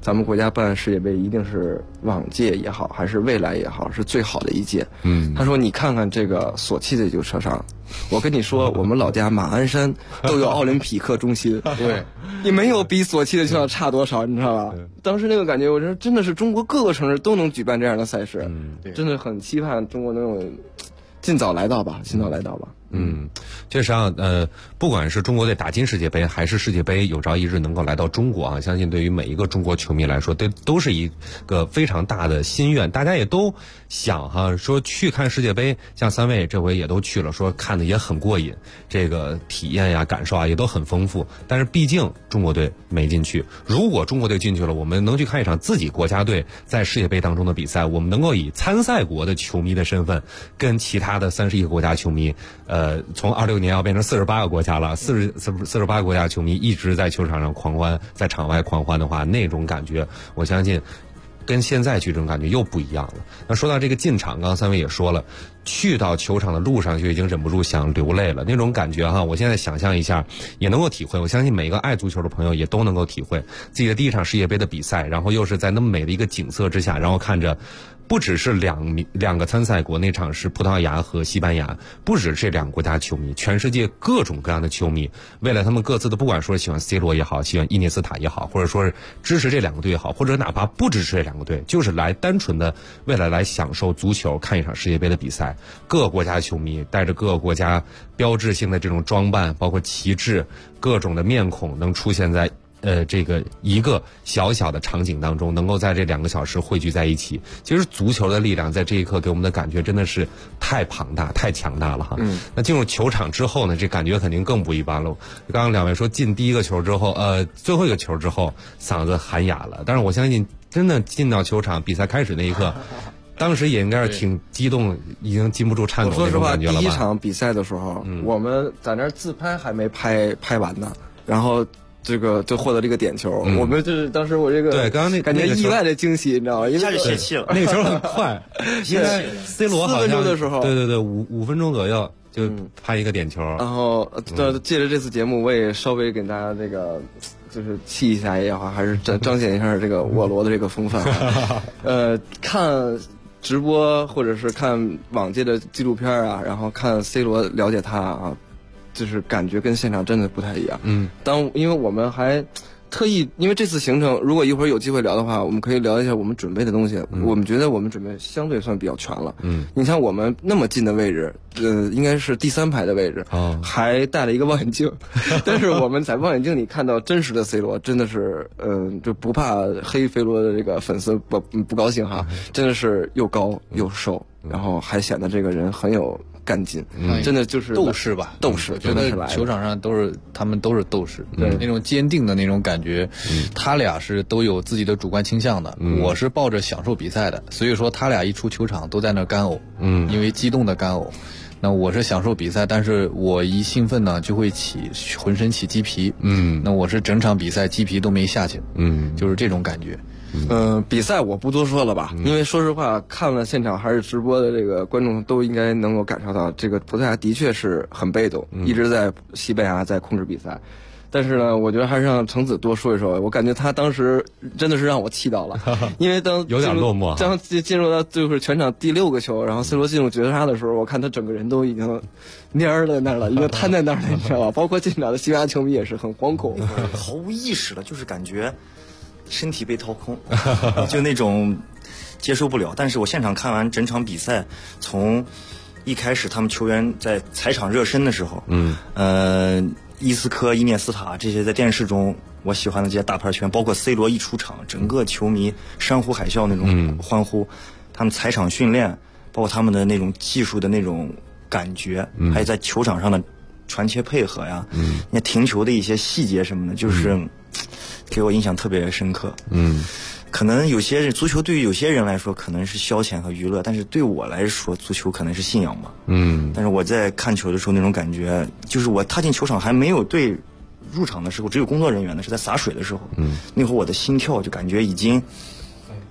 咱们国家办世界杯一定是往届也好，还是未来也好，是最好的一届。他说你看看这个索契的足球场上，我跟你说，我们老家马鞍山都有奥林匹克中心， 对， 你没有比索契的球场差多少，你知道吧？当时那个感觉，我觉得真的是中国各个城市都能举办这样的赛事，真的很期盼中国能尽早来到吧。 确实啊，不管是中国队打进世界杯，还是世界杯有朝一日能够来到中国啊，相信对于每一个中国球迷来说，都是一个非常大的心愿。大家也都想哈，说去看世界杯，像3位这回也都去了，说看的也很过瘾，这个体验呀、感受啊也都很丰富。但是毕竟中国队没进去，如果中国队进去了，我们能去看一场自己国家队在世界杯当中的比赛，我们能够以参赛国的球迷的身份，跟其他的31个国家球迷，从26年要变成48个国家了，48个国家球迷一直在球场上狂欢，在场外狂欢的话，那种感觉，我相信跟现在去这种感觉又不一样了。那说到这个进场，刚刚3位也说了，去到球场的路上就已经忍不住想流泪了，那种感觉哈，我现在想象一下也能够体会。我相信每个爱足球的朋友也都能够体会自己的第一场世界杯的比赛，然后又是在那么美的一个景色之下，然后看着不只是两个参赛国，那场是葡萄牙和西班牙，不止这2个国家球迷，全世界各种各样的球迷，为了他们各自的，不管说喜欢 C 罗也好，喜欢伊涅斯塔也好，或者说是支持这2个队也好，或者哪怕不支持这2个队，就是来单纯的为了来享受足球，看一场世界杯的比赛。各个国家球迷带着各个国家标志性的这种装扮，包括旗帜，各种的面孔，能出现在这个一个小小的场景当中，能够在这2个小时汇聚在一起。其实足球的力量在这一刻给我们的感觉真的是太庞大、太强大了哈。那进入球场之后呢，这感觉肯定更不一般了。刚刚2位说进第一个球之后，最后一个球之后，嗓子喊哑了。但是我相信，真的进到球场，比赛开始那一刻，当时也应该是挺激动，已经禁不住颤抖那种感觉了吧。 第一场比赛的时候，我们在那儿自拍还没拍完呢，然后这个就获得这个点球，我们就是当时我这个对刚刚那感觉意外的惊喜，你知道吗？ 一下就泄气了， 那个球很快，应该 C 罗好像 4分钟的时候， 对，5分钟左右就拍一个点球。然后借着这次节目，我也稍微给大家这个就是气一下也好，还是彰显一下这个我罗的这个风范。看直播或者是看往届的纪录片啊，然后看 C 罗了解他啊，就是感觉跟现场真的不太一样。因为我们还特意，因为这次行程，如果一会儿有机会聊的话，我们可以聊一下我们准备的东西。我们觉得我们准备相对算比较全了。你像我们那么近的位置，应该是第3排的位置，还带了一个望远镜。但是我们在望远镜里看到真实的 C 罗，真的是，就不怕黑 C 罗的这个粉丝不高兴哈，真的是又高又瘦，然后还显得这个人很有干劲，真的就是斗士吧， 斗士，真的是来球场上他们都是斗士，那种坚定的那种感觉，他俩是都有自己的主观倾向的，我是抱着享受比赛的，所以说他俩一出球场都在那干呕，因为激动的干呕。那我是享受比赛，但是我一兴奋呢就会浑身起鸡皮，那我是整场比赛鸡皮都没下去，就是这种感觉。 比赛我不多说了吧，因为说实话，看了现场还是直播的这个观众都应该能够感受到，这个葡萄牙的确是很被动，一直在西班牙在控制比赛。但是呢，我觉得还是让程子多说一说。我感觉他当时真的是让我气到了，因为有点落寞。 当进入到就是全场第6个球，然后 C 罗进入绝杀的时候，我看他整个人都已经蔫在那儿了，已经瘫在那儿了，你知道吧？包括进场的西班牙球迷也是很惶恐， 毫无意识了，就是感觉身体被掏空，就那种接受不了。但是我现场看完整场比赛，从一开始他们球员在踩场热身的时候，伊斯科、伊涅斯塔这些在电视中我喜欢的这些大牌球员，包括 C 罗一出场，整个球迷山呼海啸那种欢呼，他们踩场训练，包括他们的那种技术的那种感觉，还有在球场上的传切配合呀，那停球的一些细节什么的，就是给我印象特别深刻。可能有些足球对于有些人来说可能是消遣和娱乐，但是对我来说足球可能是信仰嘛。但是我在看球的时候那种感觉，就是我踏进球场还没有队入场的时候，只有工作人员的是在洒水的时候，那会儿我的心跳就感觉已经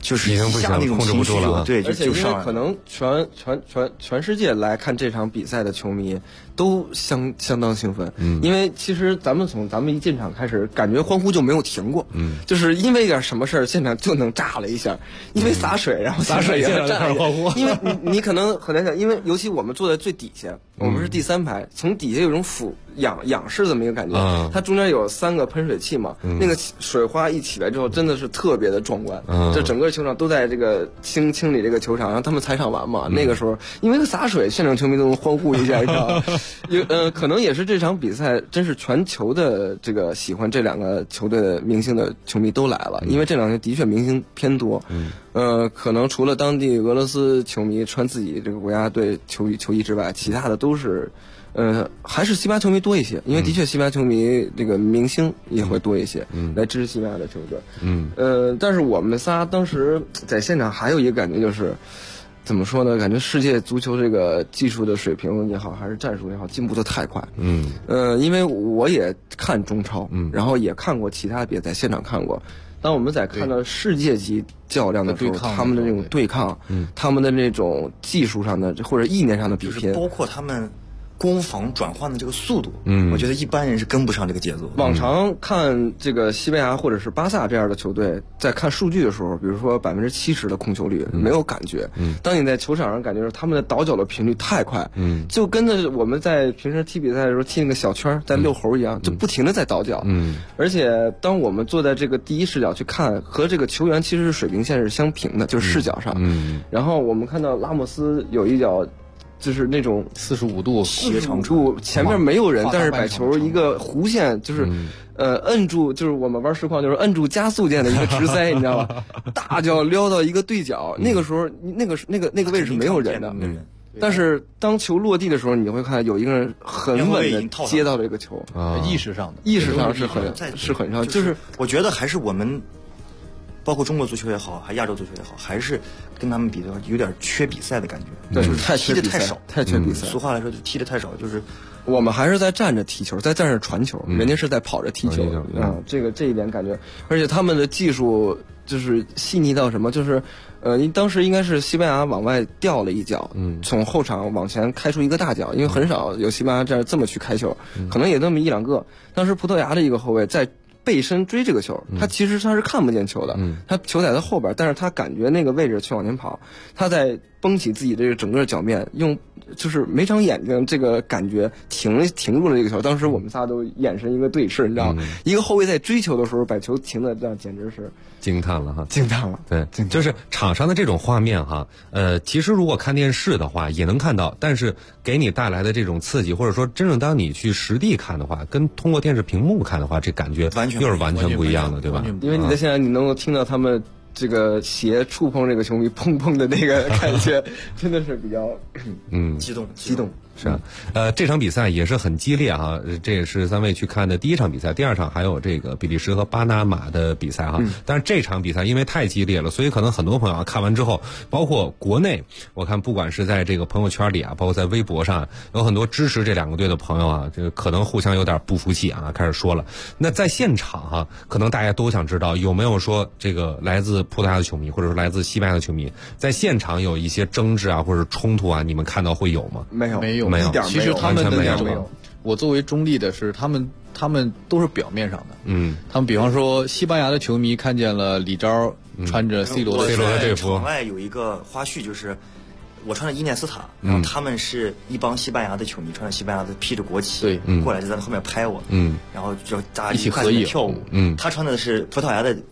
就是已经不行了，控制不住了。 对， 而且因为可能全世界来看这场比赛的球迷都相当兴奋，因为其实咱们一进场开始，感觉欢呼就没有停过，就是因为一点什么事儿，现场就能炸了一下，因为洒水，然后洒水现场就开始欢呼， 因为你可能很难想，因为尤其我们坐在最底下，我们是第3排，从底下有一种仰视这么一个感觉，它中间有3个喷水器嘛，那个水花一起来之后，真的是特别的壮观，这整个球场都在这个清理这个球场，然后他们才场完嘛，那个时候因为洒水，现场球迷都能欢呼一下，你知道吗？可能也是这场比赛真是全球的这个喜欢这2个球队的明星的球迷都来了，因为这2天的确明星偏多，可能除了当地俄罗斯球迷穿自己这个国家队球衣之外，其他的都是。还是西班牙球迷多一些，因为的确西班牙球迷这个明星也会多一些，来支持西班牙的球队。但是我们仨当时在现场还有一个感觉就是，怎么说呢？感觉世界足球这个技术的水平也好，还是战术也好，进步的太快。因为我也看中超，然后也看过其他的比赛，在现场看过。当我们在看到世界级较量的时候，他们的那种对抗，他们的那种技术上的或者意念上的比拼， 包括他们攻防转换的这个速度，我觉得一般人是跟不上这个节奏。 往常看这个西班牙或者是巴萨这样的球队，在看数据的时候，比如说70%的控球率，没有感觉。当你在球场上感觉是他们的倒脚的频率太快，就跟着我们在平时踢比赛的时候踢那个小圈在遛猴一样，就不停的在倒脚。而且当我们坐在这个第一视角去看，和这个球员其实是水平线是相平的，就是视角上。然后我们看到拉莫斯有一脚。就是那种 45度斜长度，前面没有人，但是把球一个弧线，就是摁住，就是我们玩实况就是摁住加速键的一个直塞，你知道吧？大脚撩到一个对角，那个时候那个位置是没有人的，但是当球落地的时候，你会看有一个人很稳的接到这个球， 意识上是很上，就是我觉得还是我们。包括中国足球也好，还亚洲足球也好，还是跟他们比的话，有点缺比赛的感觉。 对， 就是踢的太少， 太缺比赛。 俗话来说，就踢的太少，就是我们还是在站着踢球，在站着传球，人家是在跑着踢球。这一点感觉，而且他们的技术就是细腻到什么，就是当时应该是西班牙往外掉了一脚，从后场往前开出一个大脚，因为很少有西班牙这么去开球，可能也那么1-2个。当时葡萄牙的一个后卫在背身追这个球，他其实他是看不见球的，他球在他后边，但是他感觉那个位置去往前跑，他在绷起自己这个整个脚面，用就是每场眼睛这个感觉停住了这个球。当时我们仨都眼神一个对视，你知道吗？一个后卫在追球的时候把球停的这样，简直是惊叹了哈， 惊叹了。 对，就是场上的这种画面哈，其实如果看电视的话也能看到，但是给你带来的这种刺激，或者说真正当你去实地看的话，跟通过电视屏幕看的话，这感觉又是完全不一样的，对吧？ 因为你在现在你能够听到他们这个鞋触碰这个球迷砰砰的那个感觉，真的是比较激动。 是啊，这场比赛也是很激烈哈，这也是3位去看的第1场比赛，第2场还有这个比利时和巴拿马的比赛哈。但是这场比赛因为太激烈了，所以可能很多朋友看完之后，包括国内，我看不管是在这个朋友圈里啊，包括在微博上，有很多支持这2个队的朋友啊，这个可能互相有点不服气啊，开始说了。那在现场哈，可能大家都想知道有没有说这个来自葡萄牙的球迷，或者说来自西班牙的球迷，在现场有一些争执啊或者冲突啊，你们看到会有吗？ 没有。 其实他们的那种，我作为中立的是，他们都是表面上的。他们比方说西班牙的球迷看见了李钊穿着 C 罗的队服，场外有一个花絮就是。我穿着伊涅斯塔，然后他们是一帮西班牙的球迷，穿着西班牙的披着国旗，过来就在后面拍我，然后就大家一起合影跳舞。他穿的是葡萄牙的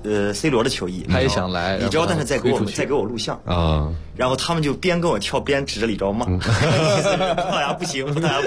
C 罗的球衣， 他也想来， 李钊但是在给我录像啊，然后他们就边跟我跳边指着李钊骂，葡萄牙不行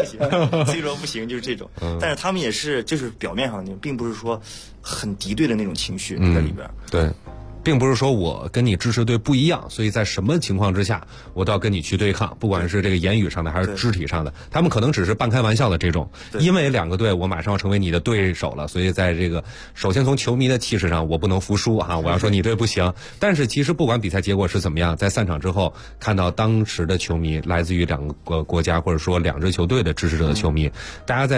，C 罗不行，就是这种。但是他们也是就是表面上的那种，并不是说很敌对的那种情绪在里边。 对。并不是说我跟你支持队不一样，所以在什么情况之下我都要跟你去对抗，不管是这个言语上的还是肢体上的，他们可能只是半开玩笑的这种，因为2个队我马上要成为你的对手了，所以在这个首先从球迷的气势上我不能服输啊，我要说你队不行。但是其实不管比赛结果是怎么样，在散场之后看到当时的球迷来自于2个国家或者说2支球队的支持者的球迷，大家在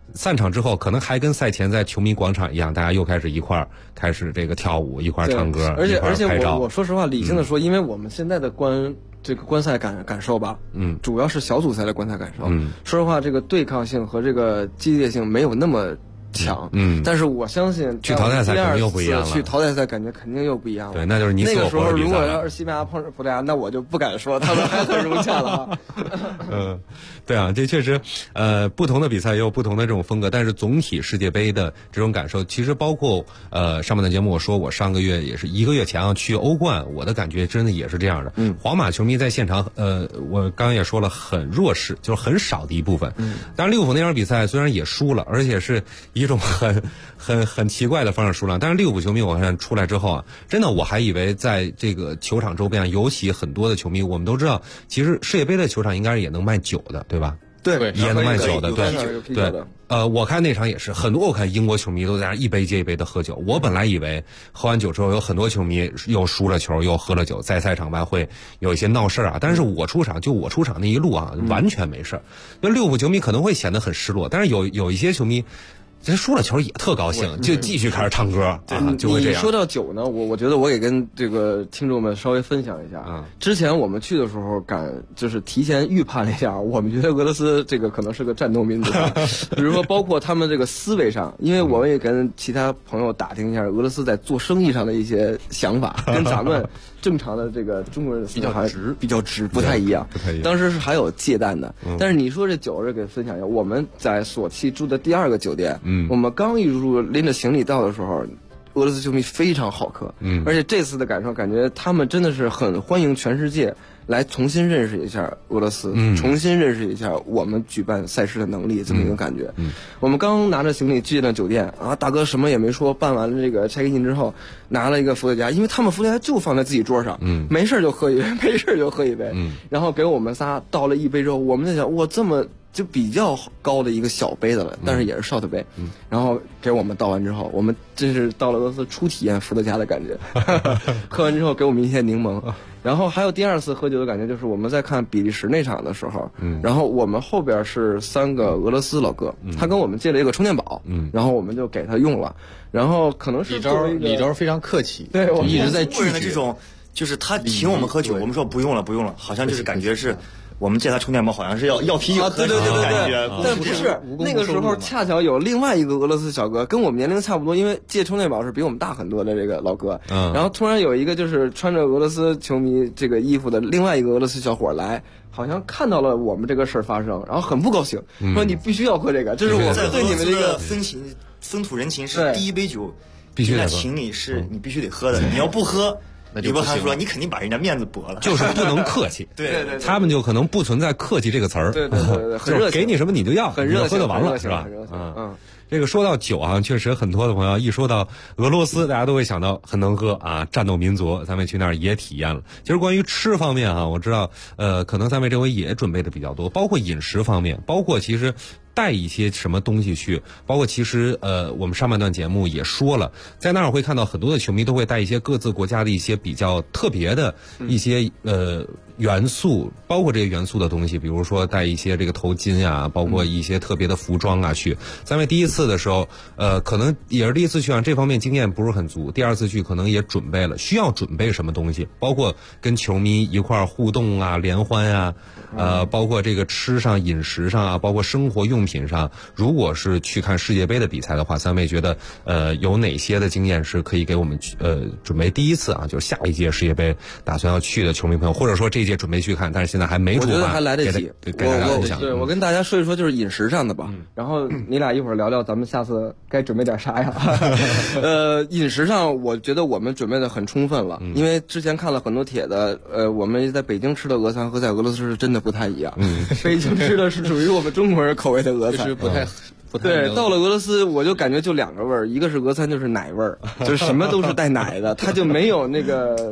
散场之后，可能还跟赛前在球迷广场一样，大家又开始一块儿开始这个跳舞，一块儿唱歌， 而且拍照。 我说实话，理性的说，因为我们现在的观赛感受吧，主要是小组赛的观赛感受。说实话，这个对抗性和这个激烈性没有那么强，但是我相信去淘汰赛肯定又不一样了。 去淘汰赛感觉肯定又不一样了。 对，那就是你那个时候如果要是西班牙碰上葡萄牙，那我就不敢说他们还很融洽了。 对啊，这确实，不同的比赛也有不同的这种风格，但是总体世界杯的这种感受，其实包括上半段节目我说我上个月也是1个月前去欧冠，我的感觉真的也是这样的。皇马球迷在现场，我刚刚也说了很弱势，就是很少的一部分。当然利物浦那场比赛虽然也输了，而且是一种很奇怪的方式输了，但是利物浦球迷我看出来之后啊，真的我还以为在这个球场周边，尤其很多的球迷，我们都知道，其实世界杯的球场应该是也能卖酒的，对吧？ 对， 也能卖酒的， 对。 我看那场也是很多，我看英国球迷都在那一杯接一杯的喝酒。我本来以为喝完酒之后有很多球迷又输了球又喝了酒，在赛场外会有一些闹事啊。但是我出场那一路啊，完全没事。那利物浦球迷可能会显得很失落，但是有一些球迷。这输了球也特高兴，就继续开始唱歌，就会这样。 你说到酒呢，我觉得我也跟这个听众们稍微分享一下。之前我们去的时候就是提前预判了一下，我们觉得俄罗斯这个可能是个战斗民族，比如说包括他们这个思维上，因为我们也跟其他朋友打听一下俄罗斯在做生意上的一些想法，跟咱们正常的这个中国人的思维比较直，不太一样。当时是还有戒淡的，但是你说这酒，给分享一下，我们在索契住的第2个酒店。我们刚一入住拎着行李到的时候，俄罗斯球迷非常好客，而且这次的感觉他们真的是很欢迎全世界来重新认识一下俄罗斯，重新认识一下我们举办赛事的能力，这么一个感觉。我们刚拿着行李进了酒店啊，大哥什么也没说，办完了这个 check in 之后，拿了一个伏特加，因为他们伏特加就放在自己桌上，没事就喝一杯，没事就喝一杯，然后给我们仨倒了一杯之后，我们在想，哇，这么就比较高的一个小杯的了，但是也是 shot 杯，然后给我们倒完之后，我们真是到了俄罗斯初体验伏特加的感觉。喝完之后给我们一些柠檬，然后还有第2次喝酒的感觉，就是我们在看比利时那场的时候，然后我们后边是3个俄罗斯老哥，他跟我们借了一个充电宝，然后我们就给他用了，然后可能是李钊非常客气， 对，我们一直在拒绝这种，就是他请我们喝酒，我们说不用了，好像就是感觉是。我们借他充电宝好像是要啤酒， 对， 感觉， 但不是那个时候恰巧有另外一个俄罗斯小哥跟我们年龄差不多，因为借充电宝是比我们大很多的这个老哥，然后突然有一个就是穿着俄罗斯球迷这个衣服的另外一个俄罗斯小伙来，好像看到了我们这个事儿发生，然后很不高兴，说你必须要喝这个，这是我们对你们这个风土人情是第一杯酒必须得喝， 请你是你必须得喝的，你要不喝。李伯涵说：“你肯定把人家面子驳了， 就是不能客气。 对， 他们就可能不存在客气这个词儿。 对，很热情，给你什么你就要， 很热情，喝就完了， 是吧？这个说到酒啊，确实很多的朋友一说到俄罗斯，大家都会想到很能喝啊，战斗民族。咱们去那儿也体验了。其实关于吃方面啊，我知道，可能咱们这回也准备的比较多，包括饮食方面，包括其实。带一些什么东西去，包括其实我们上半段节目也说了，在那儿会看到很多的球迷都会带一些各自国家的一些比较特别的一些元素，包括这些元素的东西，比如说带一些这个头巾啊，包括一些特别的服装啊去。咱们第一次的时候，可能也是第一次去啊，这方面经验不是很足。第2次去可能也准备了，需要准备什么东西，包括跟球迷一块儿互动啊、联欢啊，包括这个吃上、饮食上啊，包括生活用品上，如果是去看世界杯的比赛的话，三位觉得有哪些的经验是可以给我们准备第1次啊，就是下一届世界杯打算要去的球迷朋友，或者说这一届准备去看，但是现在还没出发， 我觉得还来得及。 给大家分享。 对，我跟大家说一说就是饮食上的吧，然后你俩一会儿聊聊咱们下次该准备点啥呀？饮食上我觉得我们准备的很充分了，因为之前看了很多帖子，我们在北京吃的俄餐和在俄罗斯是真的不太一样。北京吃的是属于我们中国人口味的俄餐， 就是不太对。到了俄罗斯，我就感觉就2个味儿，一个是俄餐就是奶味儿，就是什么都是带奶的，它就没有那个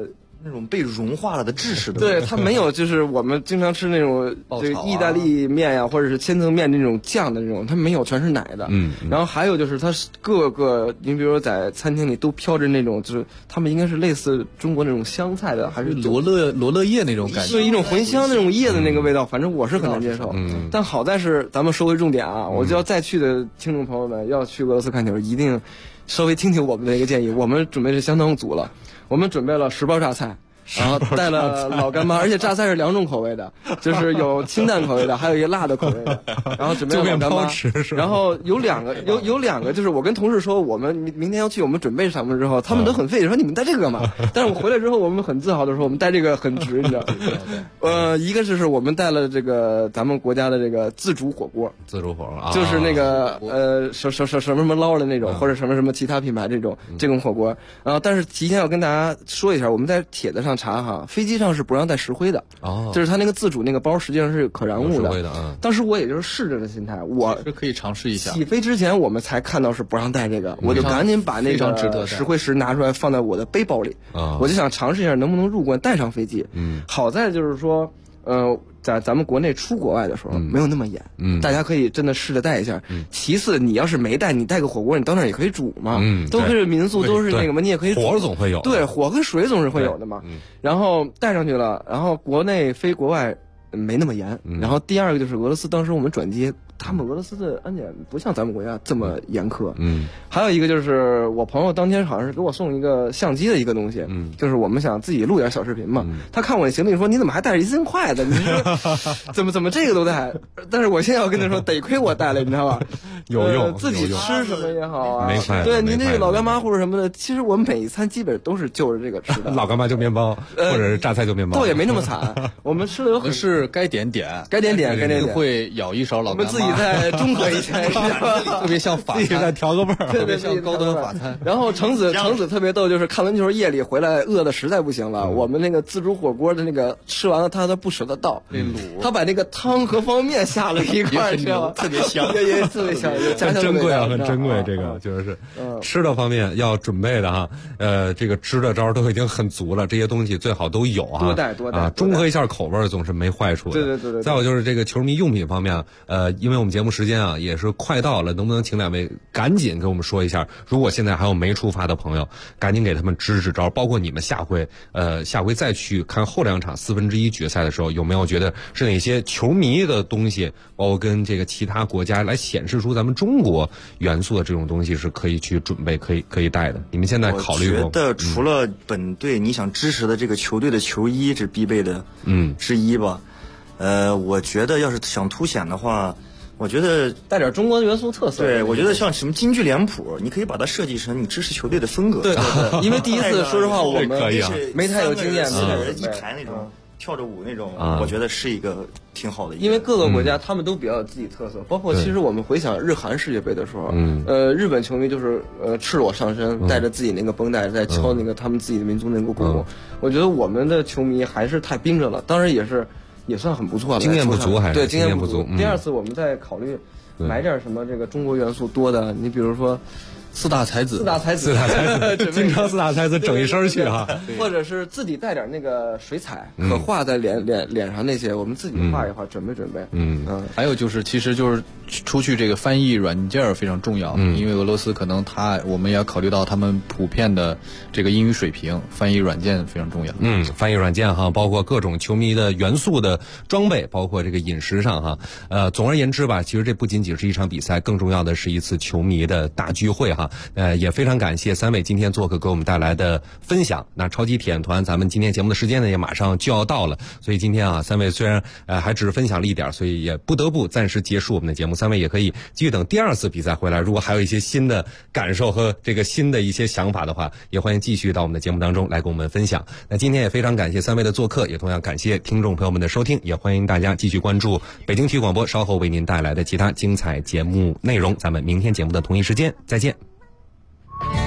那种被融化了的制式的。 对，它没有就是我们经常吃那种这个意大利面呀，或者是千层面那种酱的那种，它没有，全是奶的。然后还有就是它各个，你比如说在餐厅里都飘着那种，就是他们应该是类似中国那种香菜的，还是罗勒叶那种感觉， 对，一种茴香那种叶的那个味道，反正我是很难接受。但好在是咱们说回重点啊，我就要再去的听众朋友们要去俄罗斯看球，一定稍微听听我们的一个建议。我们准备是相当足了，我们准备了10包榨菜。然后带了老干妈，而且榨菜是2种口味的，就是有清淡口味的，还有一个辣的口味的。然后准备了老干妈，然后有两个，就是我跟同事说，我们明天要去，我们准备什么之后，他们都很费解，说你们带这个干嘛？但是我回来之后，我们很自豪的说，我们带这个很值，你知道？一个就是我们带了这个咱们国家的这个自主火锅，就是那个什么捞的那种，或者什么其他品牌这种火锅。然后但是提前要跟大家说一下，我们在帖子上查哈，飞机上是不让带石灰的，就是它那个自主那个包实际上是可燃物的。当时我也就是试着的心态，我是可以尝试一下。 起飞之前我们才看到是不让带这个，我就赶紧把那个石灰石拿出来放在我的背包里，我就想尝试一下能不能入关带上飞机。好在就是说，在咱们国内出国外的时候没有那么严，大家可以真的试着带一下。其次，你要是没带，你带个火锅，你到那儿也可以煮嘛，都是民宿，都是那个嘛，你也可以煮。 火总会有， 对，火跟水总是会有的嘛。然后带上去了，然后国内飞国外没那么严。然后第二个就是俄罗斯，当时我们转机，他们俄罗斯的安检不像咱们国家这么严苛。还有一个就是我朋友当天好像是给我送一个相机的一个东西，就是我们想自己录点小视频嘛。他看我的行李说：“你怎么还带着1斤筷子？你说怎么这个都带？”但是我现在要跟他说，得亏我带了，你知道吧？ 有用， 自己吃什么也好啊。 没筷子， 对您那个老干妈或者什么的，其实我每一餐基本都是就着这个吃的。 老干妈就面包，或者是榨菜就面包， 倒也没那么惨。我们吃的有很是该点，会舀一勺老干妈。 我们自己再中和一下， 特别像法餐， 自己再调个味儿， 特别像高端法餐。 然后橙子特别逗，就是看完球夜里回来饿的实在不行了，我们那个自助火锅的那个吃完了，他不舍得倒，他把那个汤和方便面下了一块，知道吗？ 特别香， 也特别香， 很珍贵啊，很珍贵。这个就是吃的方面要准备的哈，这个支的招都已经很足了，这些东西最好都有啊， 多带啊，中和一下口味总是没坏处的。 对。 再有就是这个球迷用品方面，因为我们节目时间啊也是快到了，能不能请2位赶紧给我们说一下，如果现在还有没出发的朋友，赶紧给他们支招，包括你们下回再去看后2场1/4决赛的时候，有没有觉得是哪些球迷的东西，包括跟这个其他国家来显示出咱们中国元素的这种东西是可以去准备可以带的？你们现在考虑过？ 我觉得除了本队你想支持的这个球队的球衣是必备的之一吧。我觉得要是想凸显的话，我觉得带点中国元素特色。 对，我觉得像什么京剧脸谱，你可以把它设计成你支持球队的风格。 对，因为第一次说实话我们没太有经验 ，4个人一排那种跳着舞那种，我觉得是一个挺好的。 因为各个国家他们都比较有自己特色，包括其实我们回想日韩世界杯的时候，日本球迷就是赤裸上身，带着自己那个绷带在敲那个他们自己的民族那个鼓。我觉得我们的球迷还是太冰着了，当然也算很不错了， 经验不足还是对经验不足。 第2次我们再考虑买点什么这个中国元素多的，你比如说四大才子， 经常4大才子整一身去哈， 或者是自己带点那个水彩，可画在脸上那些，我们自己画一画，准备。 还有就是，其实就是出去这个翻译软件非常重要，因为俄罗斯可能我们也要考虑到他们普遍的这个英语水平，翻译软件非常重要。 翻译软件哈，包括各种球迷的元素的装备，包括这个饮食上哈。总而言之吧，其实这不仅仅是一场比赛，更重要的是一次球迷的大聚会哈。也非常感谢3位今天做客给我们带来的分享。那超级体验团咱们今天节目的时间呢也马上就要到了，所以今天啊3位虽然还只是分享了一点，所以也不得不暂时结束我们的节目。3位也可以继续等第2次比赛回来，如果还有一些新的感受和这个新的一些想法的话，也欢迎继续到我们的节目当中来跟我们分享。那今天也非常感谢3位的做客，也同样感谢听众朋友们的收听，也欢迎大家继续关注北京体育广播稍后为您带来的其他精彩节目内容。咱们明天节目的同一时间再见。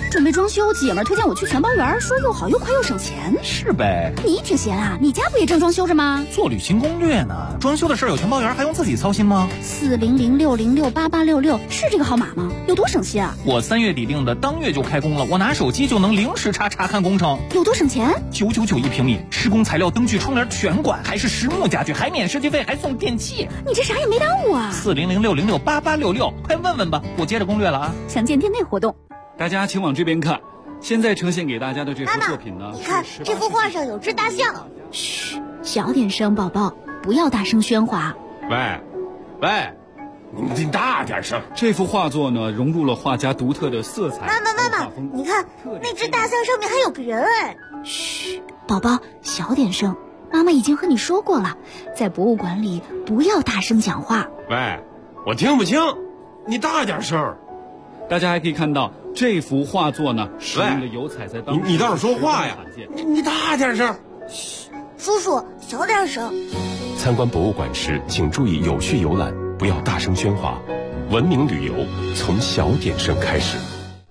准备装修，姐们儿推荐我去全包园，说又好又快又省钱。 是呗。 你挺闲啊，你家不也正装修着吗？ 做旅行攻略呢。装修的事儿有全包园还用自己操心吗 ？4006068866是这个号码吗？有多省心啊？ 我3月底订的，当月就开工了，我拿手机就能零时查看工程。 有多省钱 ？999一平米，施工材料、灯具、窗帘全管，还是实木家具，还免设计费，还送电器。 你这啥也没耽误啊 ！4006068866，快问问吧，我接着攻略了啊。 详见店内活动。 大家请往这边看，现在呈现给大家的这幅作品呢， 你看这幅画上有只大象。 嘘，小点声，宝宝，不要大声喧哗。 喂，你大点声。 这幅画作呢，融入了画家独特的色彩。 妈妈，你看那只大象上面还有个人哎。 嘘，宝宝，小点声。妈妈已经和你说过了，在博物馆里不要大声讲话。 喂，我听不清，你大点声。 大家还可以看到这幅画作呢，使用的油彩在当时你倒是说话呀！你大点声。 嘘，叔叔小点声。 参观博物馆时，请注意有序游览，不要大声喧哗。文明旅游从小点声开始。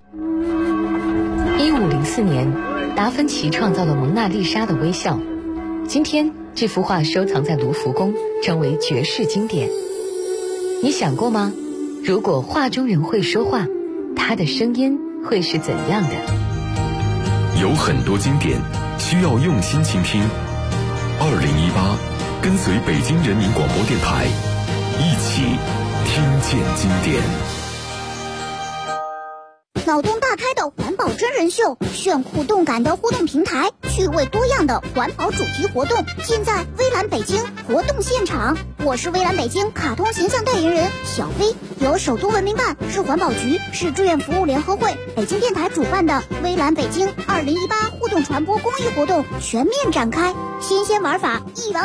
1504年，达芬奇创造了蒙娜丽莎的微笑。今天，这幅画收藏在卢浮宫，成为绝世经典。你想过吗？如果画中人会说话，他的声音会是怎样的？ 有很多经典需要用心倾听。2018，跟随北京人民广播电台，一起听见经典。 脑洞大开的环保真人秀，炫酷动感的互动平台，趣味多样的环保主题活动，尽在微蓝北京活动现场。我是微蓝北京卡通形象代言人小飞，由首都文明办、市环保局、市志愿服务联合会、北京电台主办的微蓝北京2018互动传播公益活动全面展开，新鲜玩法一网